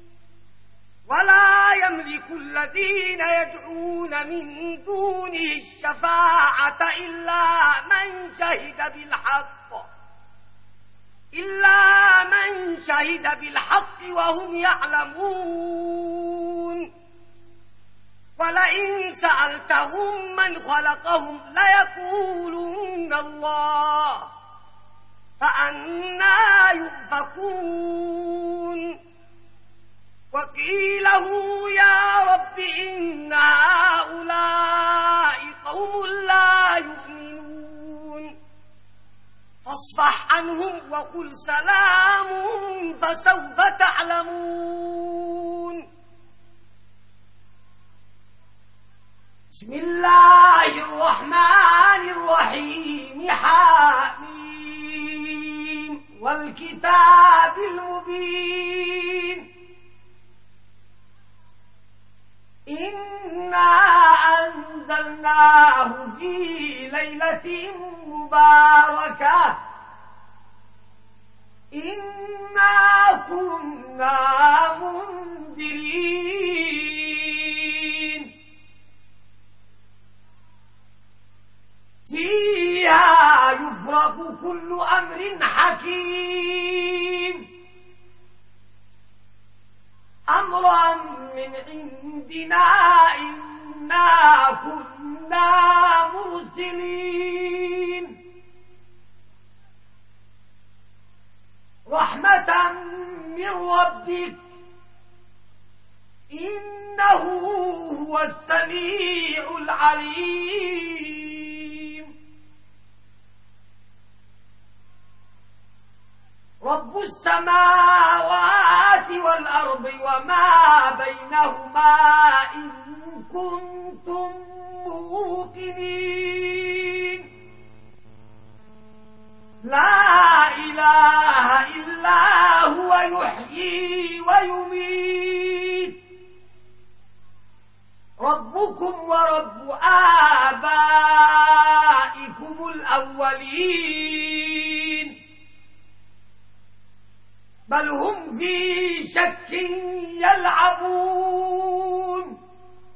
ولا يملك الذين يدعون من دونه الشفاعة إلا من شهد بالحق إلا من شهد بالحق وهم يعلمون ولئن سألتهم من خلقهم ليقولن الله فأنى يؤفكون وقيله يا رب إن هؤلاء قوم لا يؤمنون فاصفح عنهم وقل سلام فسوف تعلمون بسم الله الرحمن الرحيم حميم والكتاب المبين إنا أنزلناه في ليلة مباركة إنا كنا منذرين فيها يفرق كل أمر حكيم أمرا من عندنا إنا كنا مرسلين رحمة من ربك إنه هو السميع العليم رب السماوات والأرض وما بينهما إن كنتم موقنين لا إله إلا هو يحيي ويميت ربكم ورب آبائكم الأولين بل هم في شك يلعبون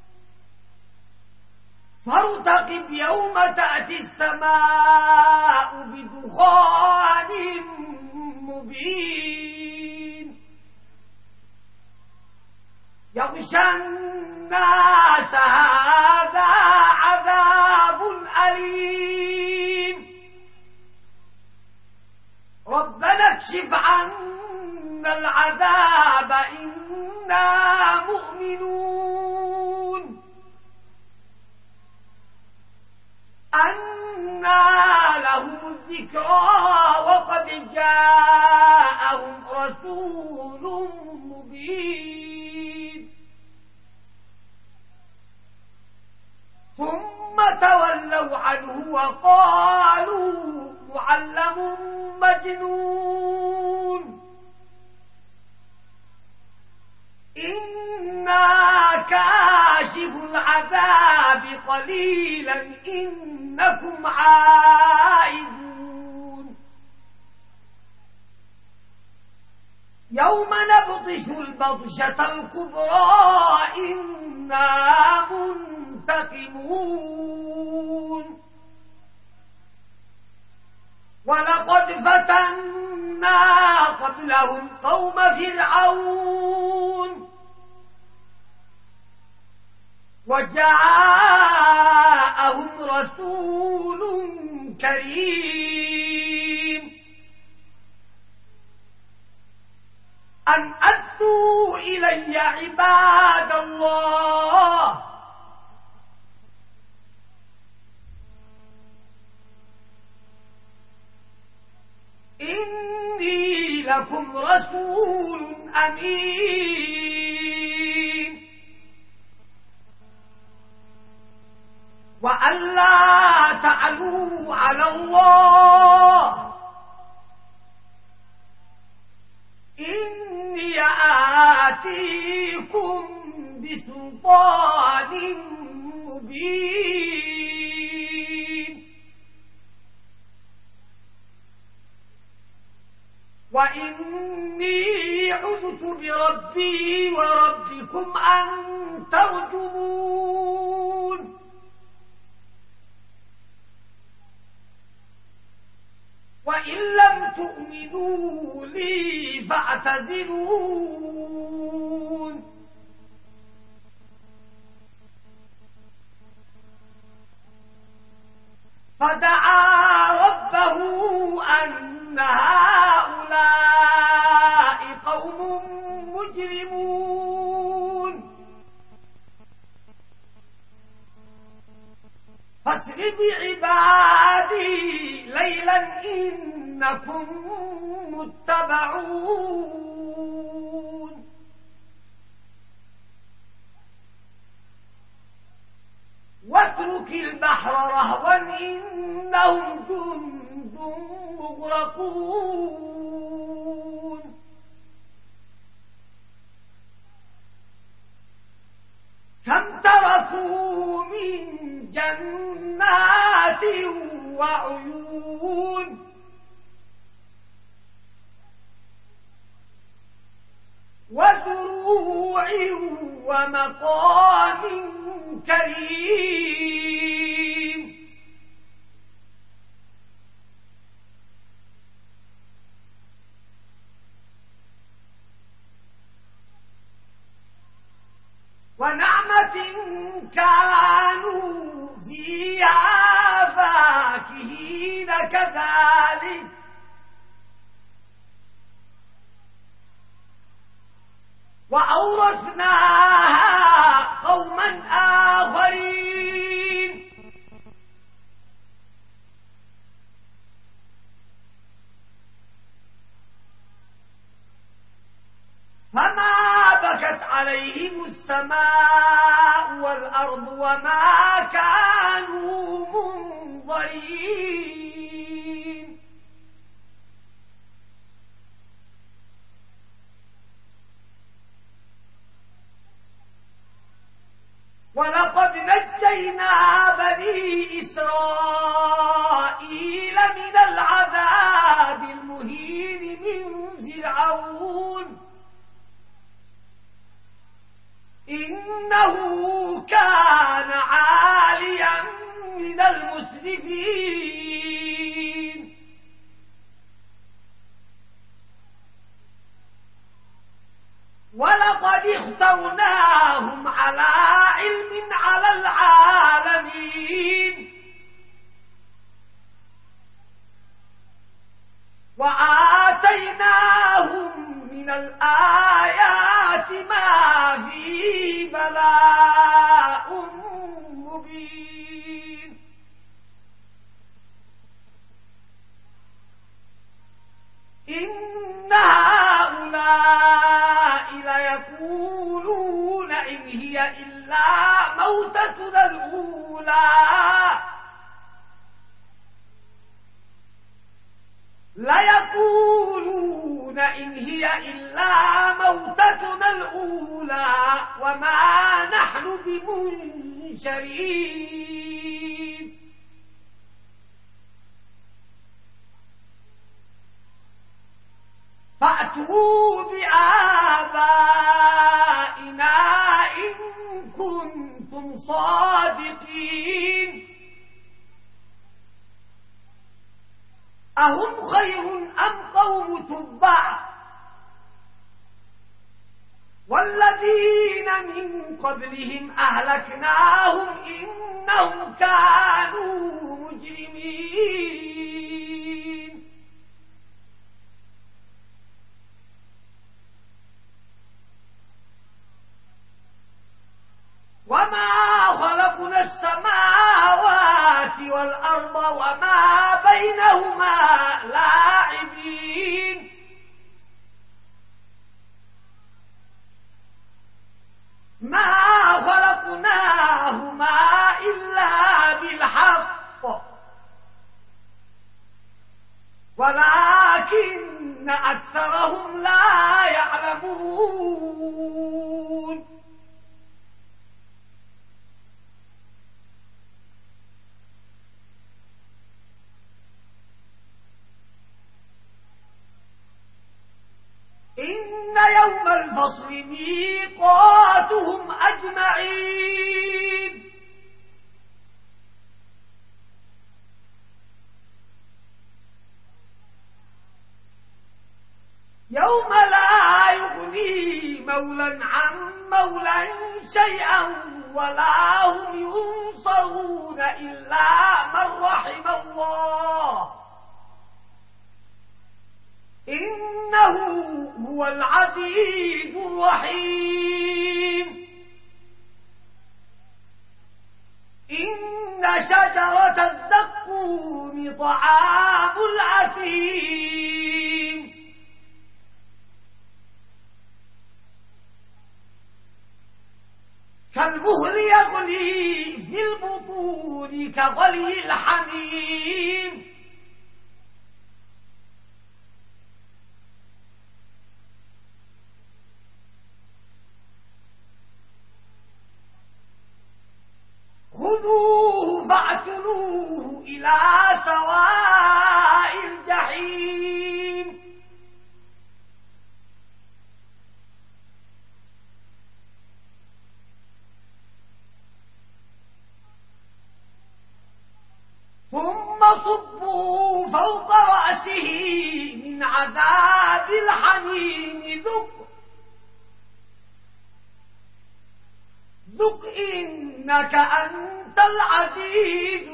فارتقب يوم تأتي السماء بدخان مبين يغشى الناس هذا عذاب أليم ربنا اكشف عنا العذاب إنا مؤمنون أنى لهم الذكرى وقد جاءهم رسول مبين ثم تولوا عنه وقالوا معلم مجنون إنا كاشف العذاب قليلا إنكم عائدون يوم نبطش البطشة الكبرى إنا منتقمون ولقد فتنا قبلهم قوم فرعون وجاءهم رسول كريم أن أدوا إلي عباد الله إني لكم رسول أمين وأن لا تعلوا على الله إني آتيكم بسلطان مبين وإني عذت بربي وربكم أن ترجمون. وإن لم تؤمنوا لي فاعتزلون فدعا ربه أن هؤلاء قوم مجرمون فاسر بعبادي ليلا إنكم متبعون واترك البحر رهوا إنهم جند مغرقون كم تركوا من جنات وعيون وزروع ومقام كريم ونعمة كانوا فيها فاكهين كذلك وأورثناها قوما آخرين فما بكت عليهم السماء والأرض وما كانوا منظرين ولقد نجينا بني إسرائيل من العذاب المهين من فرعون إنه كان عاليا من المسرفين ولقد اخترناهم على علم على العالمين وآتيناهم من الآيات ما فيه بلاء مبين إن هؤلاء ليقولون إن هي إلا موتتنا الأولى ليقولون إن هي إلا موتتنا الأولى وما نحن بمنشرين فأتوا بآبائنا إن كنتم صادقين أهم خير أم قوم تبع والذين من قبلهم أهلكناهم إنهم كانوا مجرمين وما خلقنا السماوات والأرض وما بينهما لاعبين ما خلقناهما إلا بالحق ولكن أكثرهم لا يعلمون إن يوم الفصل ميقاتهم أجمعين مولا عن مولا شيئا ولا هم ينصرون إلا من رحم الله إنه هو العزيز الرحيم إن شجرة الزقوم طعام الأثيم كالمهل يغلي في البطون كغلي الحميم خذوه فاعتلوه إلى سواء الجحيم ثم صبوا فوق رأسه من عذاب الحميم ذق إنك أنت العزيز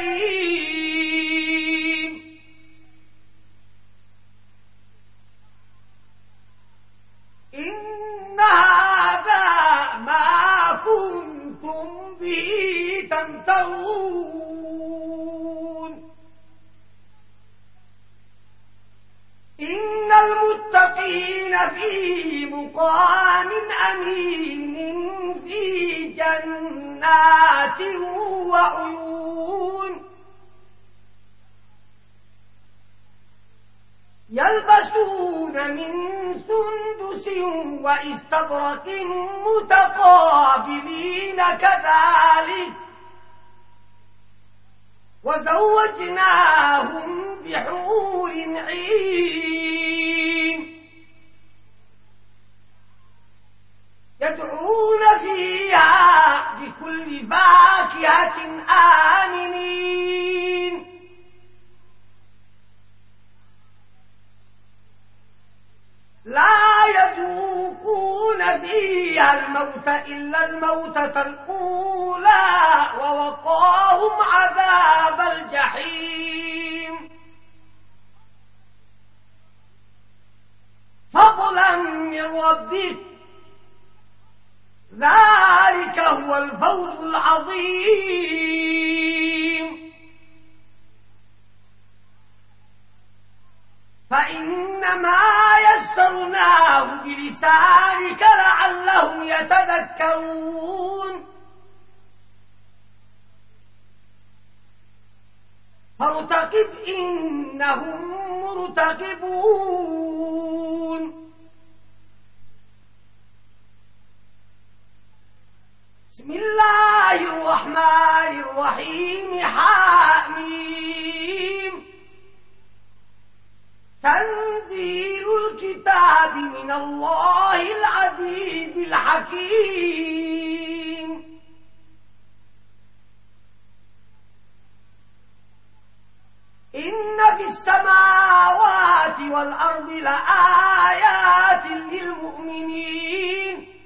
الكريم إن هذا ما كنتم به تمترون إن المتقين في مقام أمين في جنات وعيون يلبسون من سندس واستبرق متقابلين كذلك وزوجناهم بحور عين يدعون فيها بكل فاكهة آمنين لا يذوقون فيها الموت إلا الموتة الأولى ووقاهم عذاب الجحيم فضلا من ربك ذلك هو الفوز العظيم فإنما يسرناه بلسانك لعلهم يتذكرون فارتقب إنهم مرتقبون بسم الله الرحمن الرحيم حاميم تنزيل الكتاب من الله العزيز الحكيم إن في السماوات والأرض لآيات للمؤمنين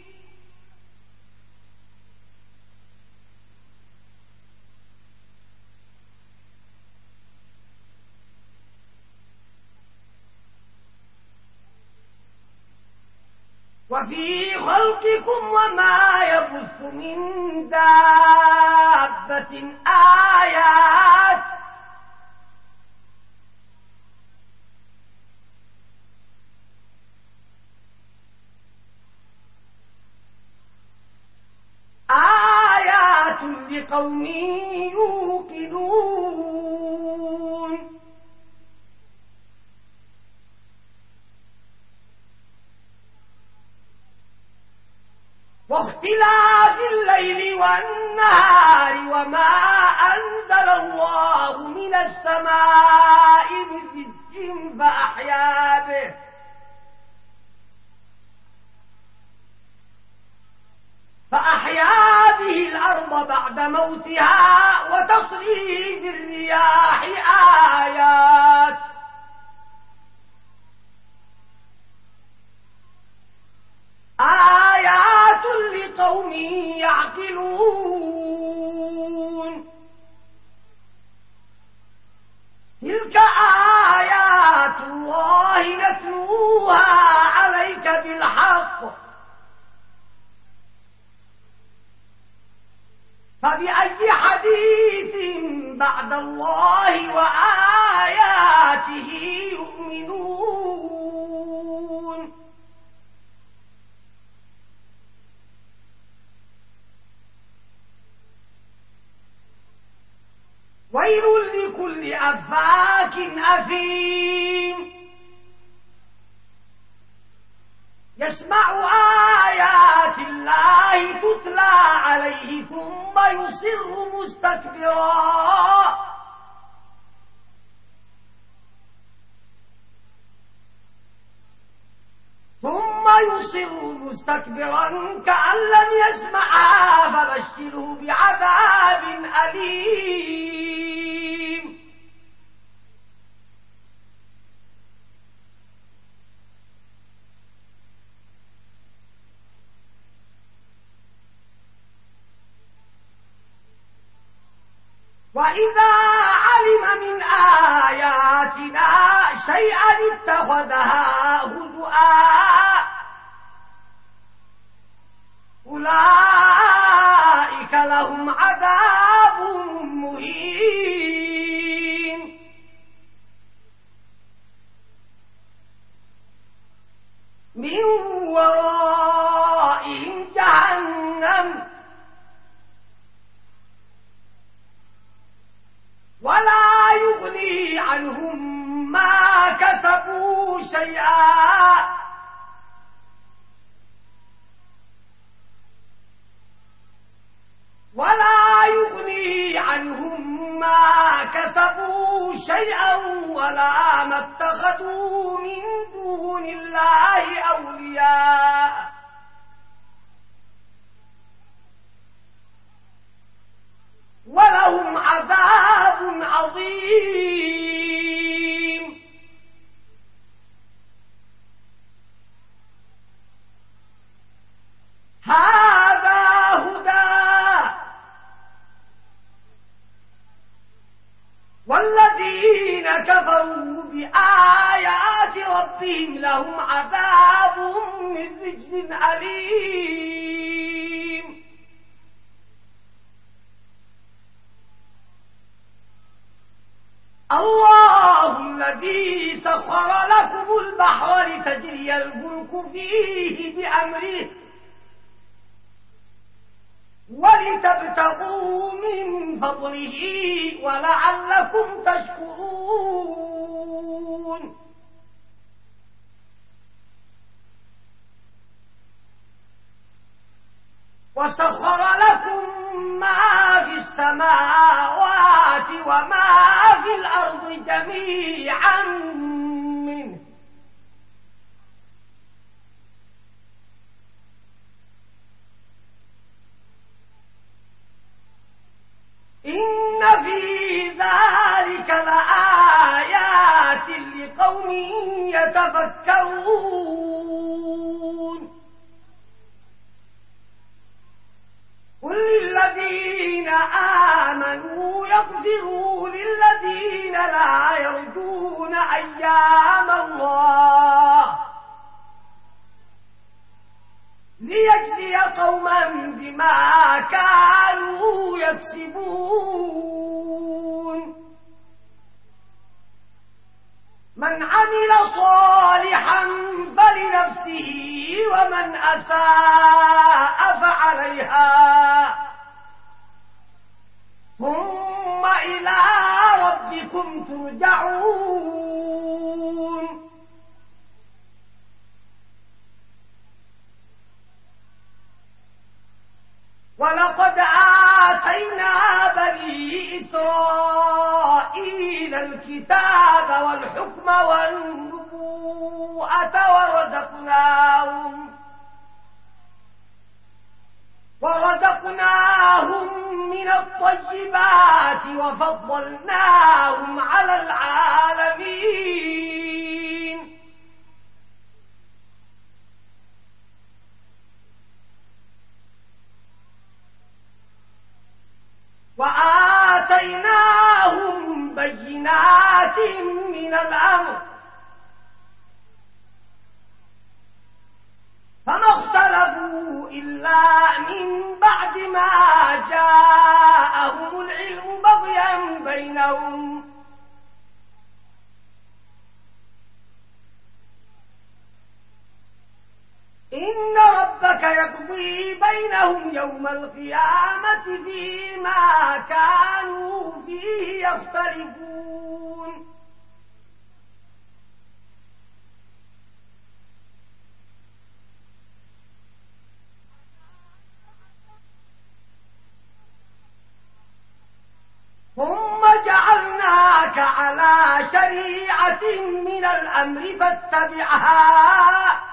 وفي خلقكم وما يبث من دابة آيات لقوم يوقنون واختلاف الليل والنهار وما أنزل الله من السماء من رزق فأحيا به الأرض بعد موتها وتصريف الرياح آيات بعد الله وآياته يؤمنون ويل لكل أفاك أثيم يسمع آيات الله تتلى عليه ثم يصر مستكبرا كأن لم يسمعها فبشره بعذاب أليم وإذا علم من آياتنا شيئا اتخذها هزؤا أولئك لهم عذاب مهين من ورائهم جهنم ولا يغني عنهم ما كسبوا شيئا ولا ما اتخذوا من دون الله أولياء ولهم عذاب عظيم هذا هدى والذين كفروا بآيات ربهم لهم عذاب من رجز أليم الله الذي سخر لكم البحر لتجري الفلك فيه بأمره ولتبتغوا من فضله ولعلكم تشكرون وسخر لكم ما في السماوات وما في الأرض جميعا منه إن في ذلك لآيات لقوم يتفكرون قل للذين آمنوا يغفروا للذين لا يرجون أيام الله ليجزي قوما بما كانوا يكسبون من عمل صالحا فلنفسه ومن أساء فعليها ثم إلى ربكم ترجعون ولقد آتينا بني إسرائيل الكتاب والحكم والنبوءة ورزقناهم من الطيبات وفضلناهم على العالمين وآتيناهم بينات من الأمر فما اختلفوا إلا من بعد ما جاءهم العلم بغيا بينهم إن ربك يقضي بينهم يوم القيامة فيما كانوا فيه يختلفون ثم جعلناك على شريعة من الأمر فاتبعها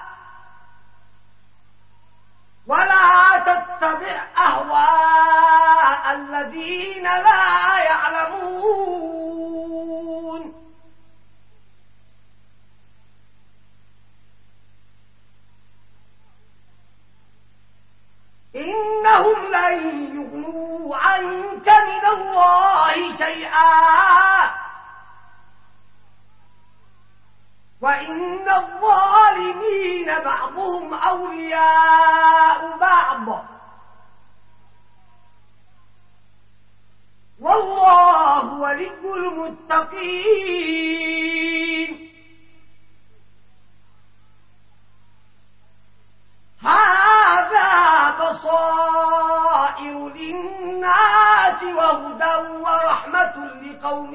ولا تتبع أهواء الذين لا يعلمون إنهم لن يغنوا عنك من الله شيئا وإن الظالمين بعضهم أولياء بعض والله ولي المتقين هذا بصائر للناس وهدى ورحمة لقوم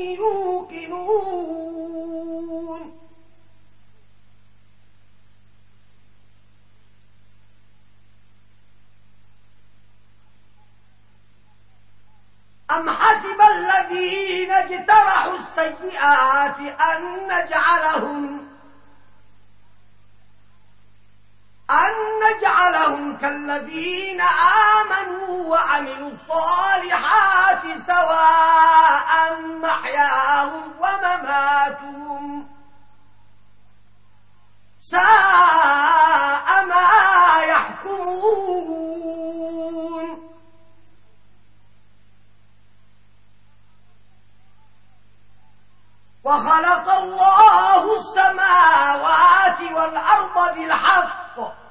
يوقنون أم حسب الذين اجترحوا السيئات أن نجعلهم كالذين آمنوا وعملوا الصالحات سواء محياهم ومماتهم ساء ما يحكمون وخلق الله السماوات والأرض بالحق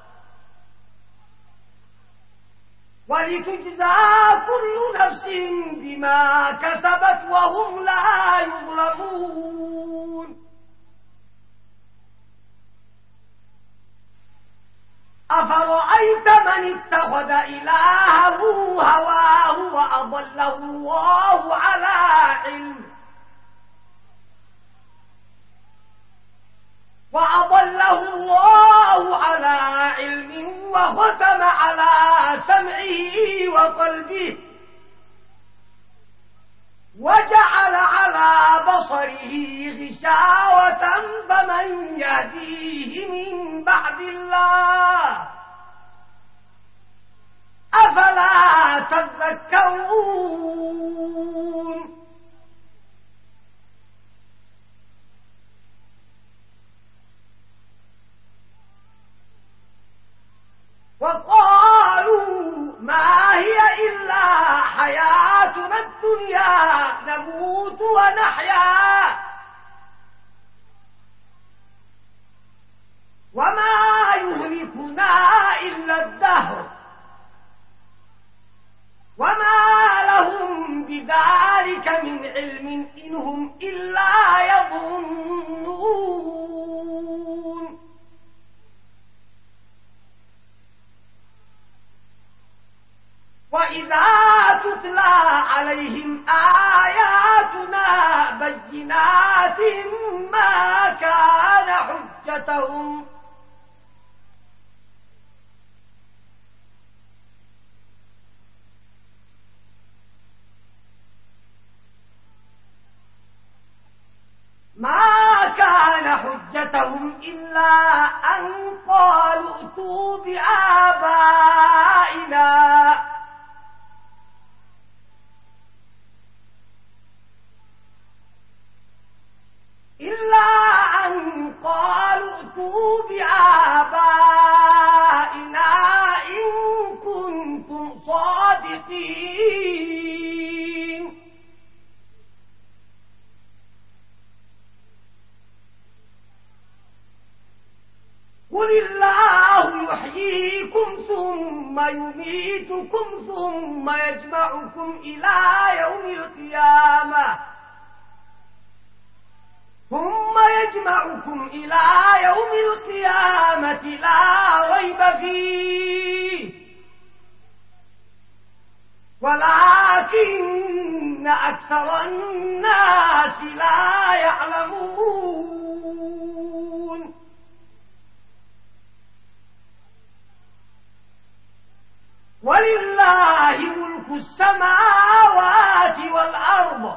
ولتجزى كل نفس بما كسبت وهم لا يظلمون أفرأيت من اتخذ إلهه هواه وأضله الله على علم وختم على سمعه وقلبه وجعل على بصره غشاوة فمن يهديه من بعد الله أفلا تذكرون وقالوا ما هي إلا حياتنا الدنيا نموت ونحيا وما يهلكنا إلا الدهر وما لهم بذلك من علم إنهم إلا يظنون وإذا تتلى عليهم آياتنا بينات ما كان حجتهم إلا أن قالوا ائتوا بآبائنا إن كنتم صادقين قل الله يحييكم ثم يميتكم ثم يجمعكم إلى يوم القيامة لا ريب فيه ولكن أكثر الناس لا يعلمون ولله ملك السماوات والأرض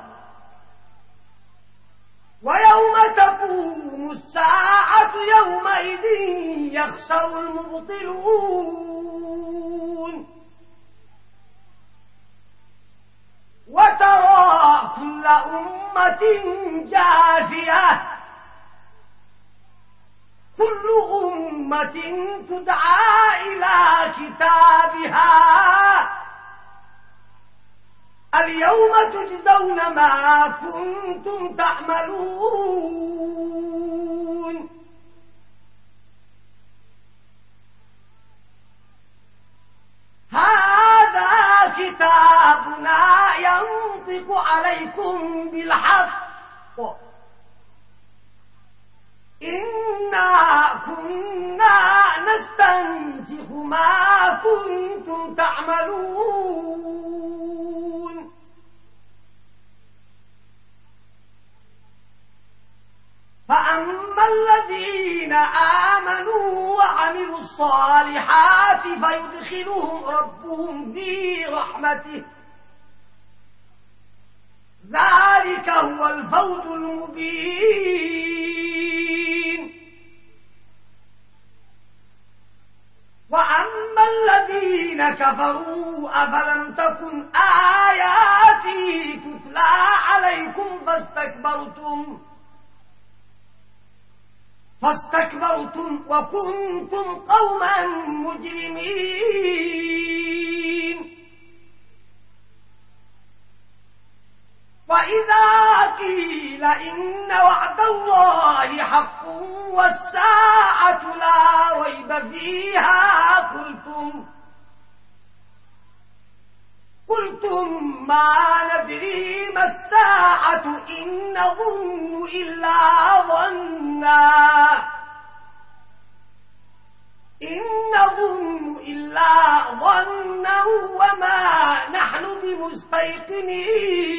ويوم تقوم الساعة يومئذ يخسر المبطلون وترى كل أمة جاثية كل أمة تدعى إلى كتابها اليوم تجزون ما كنتم تعملون هذا كتابنا ينطق عليكم بالحق إنا كنا نستنسخ ما كنتم تعملون فأما الذين آمنوا وعملوا الصالحات فيدخلهم ربهم في رحمته ذلك هو الفوز المبين وأما الذين كفروا أفلم تكن آياتي تتلى عليكم فاستكبرتم وكنتم قوما مجرمين وإذا قيل إن وعد الله حق والساعة لا ريب فيها قلتم ما ندري ما الساعة إن نظن إلا ظنا وما نحن بمستيقنين